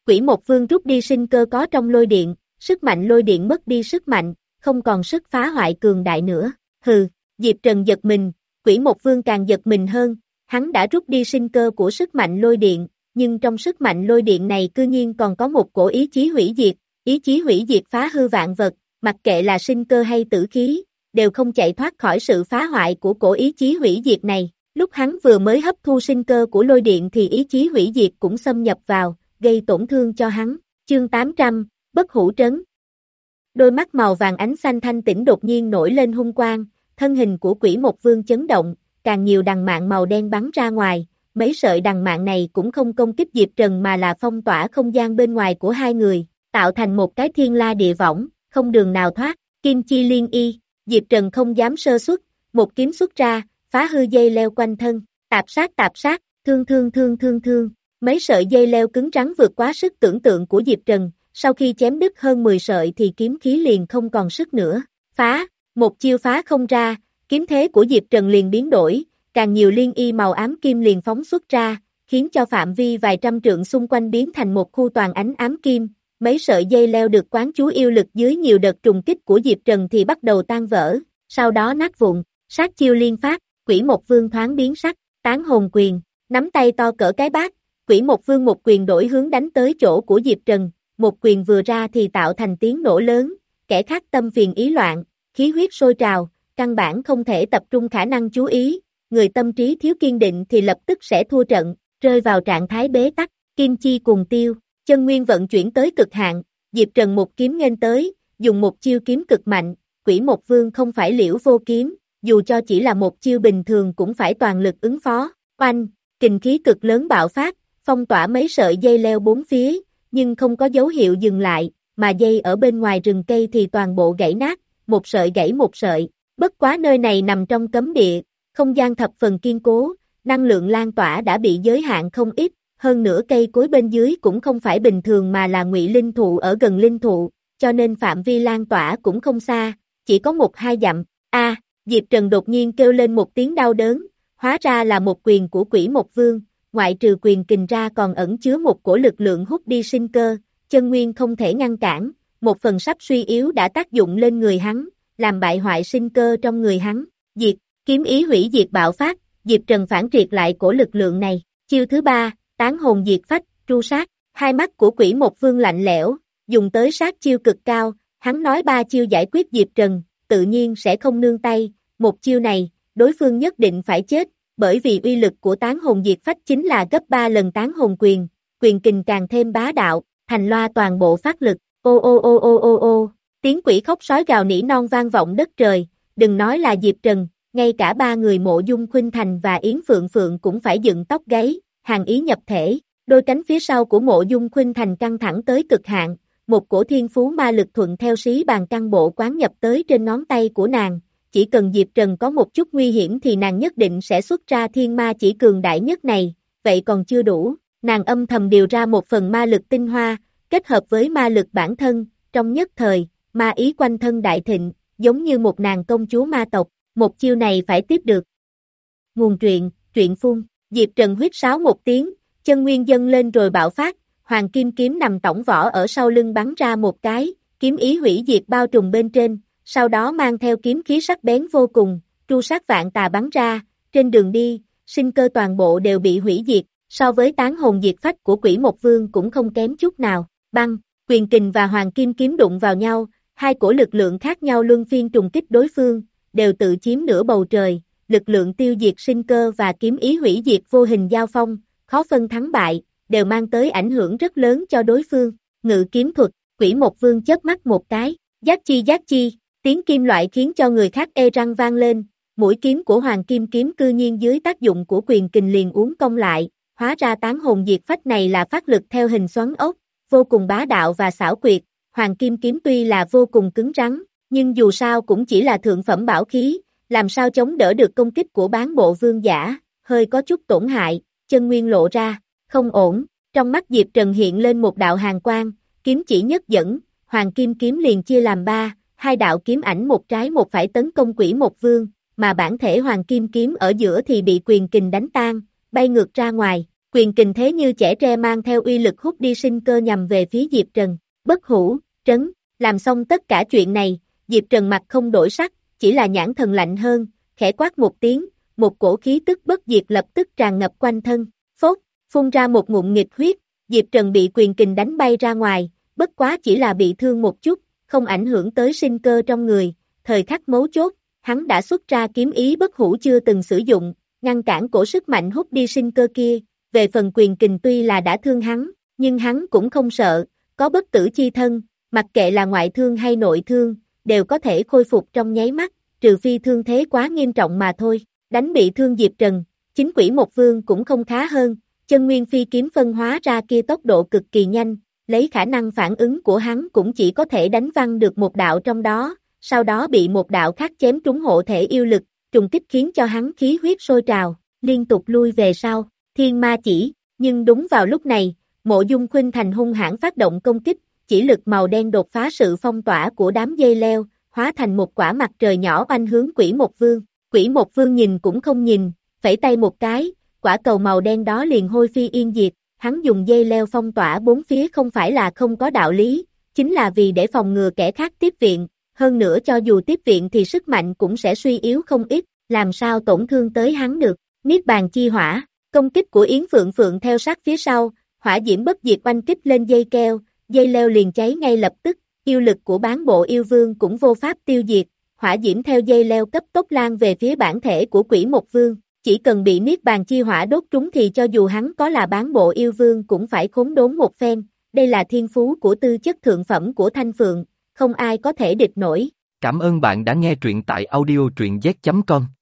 Quỷ một vương rút đi sinh cơ có trong lôi điện, sức mạnh lôi điện mất đi sức mạnh, không còn sức phá hoại cường đại nữa. Hừ, Diệp Trần giật mình, quỷ một vương càng giật mình hơn, hắn đã rút đi sinh cơ của sức mạnh lôi điện, nhưng trong sức mạnh lôi điện này cư nhiên còn có một cổ ý chí hủy diệt, ý chí hủy diệt phá hư vạn vật, mặc kệ là sinh cơ hay tử khí, đều không chạy thoát khỏi sự phá hoại của cổ ý chí hủy diệt này. Lúc hắn vừa mới hấp thu sinh cơ của lôi điện thì ý chí hủy diệt cũng xâm nhập vào, gây tổn thương cho hắn. Chương tám trăm, Bất Hủ Trấn. Đôi mắt màu vàng ánh xanh thanh tĩnh đột nhiên nổi lên hung quang, thân hình của quỷ một vương chấn động, càng nhiều đằng mạn màu đen bắn ra ngoài, mấy sợi đằng mạn này cũng không công kích Diệp Trần mà là phong tỏa không gian bên ngoài của hai người, tạo thành một cái thiên la địa võng, không đường nào thoát. Kim chi liên y, Diệp Trần không dám sơ suất, một kiếm xuất ra, phá hư dây leo quanh thân, tạp sát tạp sát, thương thương thương thương thương, mấy sợi dây leo cứng rắn vượt quá sức tưởng tượng của Diệp Trần, sau khi chém đứt hơn mười sợi thì kiếm khí liền không còn sức nữa, phá, một chiêu phá không ra, kiếm thế của Diệp Trần liền biến đổi, càng nhiều liên y màu ám kim liền phóng xuất ra, khiến cho phạm vi vài trăm trượng xung quanh biến thành một khu toàn ánh ám kim, mấy sợi dây leo được quán chú yêu lực dưới nhiều đợt trùng kích của Diệp Trần thì bắt đầu tan vỡ, sau đó nát vụn, sát chiêu liên phát, quỷ một vương thoáng biến sắc, tán hồn quyền, nắm tay to cỡ cái bát, quỷ một vương một quyền đổi hướng đánh tới chỗ của Diệp Trần, một quyền vừa ra thì tạo thành tiếng nổ lớn, kẻ khác tâm phiền ý loạn, khí huyết sôi trào, căn bản không thể tập trung khả năng chú ý, người tâm trí thiếu kiên định thì lập tức sẽ thua trận, rơi vào trạng thái bế tắc, kim chi cùng tiêu, chân nguyên vận chuyển tới cực hạn, Diệp Trần một kiếm nghênh tới, dùng một chiêu kiếm cực mạnh, quỷ một vương không phải liễu vô kiếm, dù cho chỉ là một chiêu bình thường cũng phải toàn lực ứng phó, oanh, kình khí cực lớn bạo phát, phong tỏa mấy sợi dây leo bốn phía, nhưng không có dấu hiệu dừng lại, mà dây ở bên ngoài rừng cây thì toàn bộ gãy nát, một sợi gãy một sợi, bất quá nơi này nằm trong cấm địa, không gian thập phần kiên cố, năng lượng lan tỏa đã bị giới hạn không ít, hơn nữa cây cối bên dưới cũng không phải bình thường mà là ngụy linh thụ ở gần linh thụ, cho nên phạm vi lan tỏa cũng không xa, chỉ có một hai dặm. A, Diệp Trần đột nhiên kêu lên một tiếng đau đớn, hóa ra là một quyền của quỷ một vương, ngoại trừ quyền kình ra còn ẩn chứa một cổ lực lượng hút đi sinh cơ, chân nguyên không thể ngăn cản, một phần sắp suy yếu đã tác dụng lên người hắn, làm bại hoại sinh cơ trong người hắn, diệt, kiếm ý hủy diệt bạo phát, Diệp Trần phản triệt lại cổ lực lượng này, chiêu thứ ba, tán hồn diệt phách, tru sát, hai mắt của quỷ một vương lạnh lẽo, dùng tới sát chiêu cực cao, hắn nói ba chiêu giải quyết Diệp Trần, tự nhiên sẽ không nương tay, một chiêu này, đối phương nhất định phải chết, bởi vì uy lực của tán hồn diệt phách chính là gấp ba lần tán hồn quyền, quyền kình càng thêm bá đạo, thành loa toàn bộ phát lực, ô ô ô ô ô ô, tiếng quỷ khóc sói gào nỉ non vang vọng đất trời, đừng nói là Diệp Trần, ngay cả ba người Mộ Dung Khuynh Thành và Yến Phượng Phượng cũng phải dựng tóc gáy, hàng ý nhập thể, đôi cánh phía sau của Mộ Dung Khuynh Thành căng thẳng tới cực hạn, một cổ thiên phú ma lực thuận theo xí bàn căn bộ quán nhập tới trên ngón tay của nàng, chỉ cần Diệp Trần có một chút nguy hiểm thì nàng nhất định sẽ xuất ra thiên ma chỉ cường đại nhất này, vậy còn chưa đủ, nàng âm thầm điều ra một phần ma lực tinh hoa, kết hợp với ma lực bản thân, trong nhất thời, ma ý quanh thân đại thịnh, giống như một nàng công chúa ma tộc, một chiêu này phải tiếp được. Nguồn truyện, truyện phun, Diệp Trần huýt sáo một tiếng, chân nguyên dâng lên rồi bạo phát, hoàng kim kiếm nằm tổng vỏ ở sau lưng bắn ra một cái, kiếm ý hủy diệt bao trùm bên trên, sau đó mang theo kiếm khí sắc bén vô cùng, tru sát vạn tà bắn ra, trên đường đi, sinh cơ toàn bộ đều bị hủy diệt, so với tán hồn diệt phách của quỷ một vương cũng không kém chút nào, băng, quyền kình và hoàng kim kiếm đụng vào nhau, hai cổ lực lượng khác nhau luân phiên trùng kích đối phương, đều tự chiếm nửa bầu trời, lực lượng tiêu diệt sinh cơ và kiếm ý hủy diệt vô hình giao phong, khó phân thắng bại, đều mang tới ảnh hưởng rất lớn cho đối phương, ngự kiếm thuật, quỷ một vương chớp mắt một cái, giác chi giác chi, tiếng kim loại khiến cho người khác ê răng vang lên, mũi kiếm của hoàng kim kiếm cư nhiên dưới tác dụng của quyền kình liền uốn cong lại, hóa ra tán hồn diệt phách này là phát lực theo hình xoắn ốc, vô cùng bá đạo và xảo quyệt, hoàng kim kiếm tuy là vô cùng cứng rắn, nhưng dù sao cũng chỉ là thượng phẩm bảo khí, làm sao chống đỡ được công kích của bán bộ vương giả, hơi có chút tổn hại, chân nguyên lộ ra, không ổn, trong mắt Diệp Trần hiện lên một đạo hàn quang, kiếm chỉ nhất dẫn, hoàng kim kiếm liền chia làm ba, hai đạo kiếm ảnh một trái một phải tấn công quỷ một vương, mà bản thể hoàng kim kiếm ở giữa thì bị quyền kình đánh tan, bay ngược ra ngoài, quyền kình thế như chẻ tre mang theo uy lực hút đi sinh cơ nhằm về phía Diệp Trần. Bất hủ, trấn, làm xong tất cả chuyện này, Diệp Trần mặt không đổi sắc, chỉ là nhãn thần lạnh hơn, khẽ quát một tiếng, một cổ khí tức bất diệt lập tức tràn ngập quanh thân, phốt, phun ra một ngụm nghịch huyết, Diệp Trần bị quyền kình đánh bay ra ngoài, bất quá chỉ là bị thương một chút, không ảnh hưởng tới sinh cơ trong người, thời khắc mấu chốt, hắn đã xuất ra kiếm ý bất hủ chưa từng sử dụng, ngăn cản cổ sức mạnh hút đi sinh cơ kia, về phần quyền kình tuy là đã thương hắn, nhưng hắn cũng không sợ, có bất tử chi thân, mặc kệ là ngoại thương hay nội thương, đều có thể khôi phục trong nháy mắt, trừ phi thương thế quá nghiêm trọng mà thôi, đánh bị thương Diệp Trần, chính quỷ một vương cũng không khá hơn, chân nguyên phi kiếm phân hóa ra kia tốc độ cực kỳ nhanh, lấy khả năng phản ứng của hắn cũng chỉ có thể đánh văng được một đạo trong đó, sau đó bị một đạo khác chém trúng hộ thể yêu lực, trùng kích khiến cho hắn khí huyết sôi trào, liên tục lui về sau, thiên ma chỉ, nhưng đúng vào lúc này, Mộ Dung Khuynh Thành hung hãn phát động công kích, chỉ lực màu đen đột phá sự phong tỏa của đám dây leo, hóa thành một quả mặt trời nhỏ oanh hướng quỷ một vương, quỷ một vương nhìn cũng không nhìn, phẩy tay một cái, quả cầu màu đen đó liền hôi phi yên diệt, hắn dùng dây leo phong tỏa bốn phía không phải là không có đạo lý, chính là vì để phòng ngừa kẻ khác tiếp viện, hơn nữa cho dù tiếp viện thì sức mạnh cũng sẽ suy yếu không ít, làm sao tổn thương tới hắn được, Niết Bàn Chi Hỏa, công kích của Yến Phượng Phượng theo sát phía sau, hỏa diễm bất diệt oanh kích lên dây keo, dây leo liền cháy ngay lập tức, yêu lực của bán bộ yêu vương cũng vô pháp tiêu diệt, hỏa diễm theo dây leo cấp tốc lan về phía bản thể của quỷ một vương, chỉ cần bị Niết Bàn Chi Hỏa đốt trúng thì cho dù hắn có là bán bộ yêu vương cũng phải khốn đốn một phen, đây là thiên phú của tư chất thượng phẩm của Thanh Phượng, không ai có thể địch nổi. Cảm ơn bạn đã nghe truyện tại audio truyện z chấm com.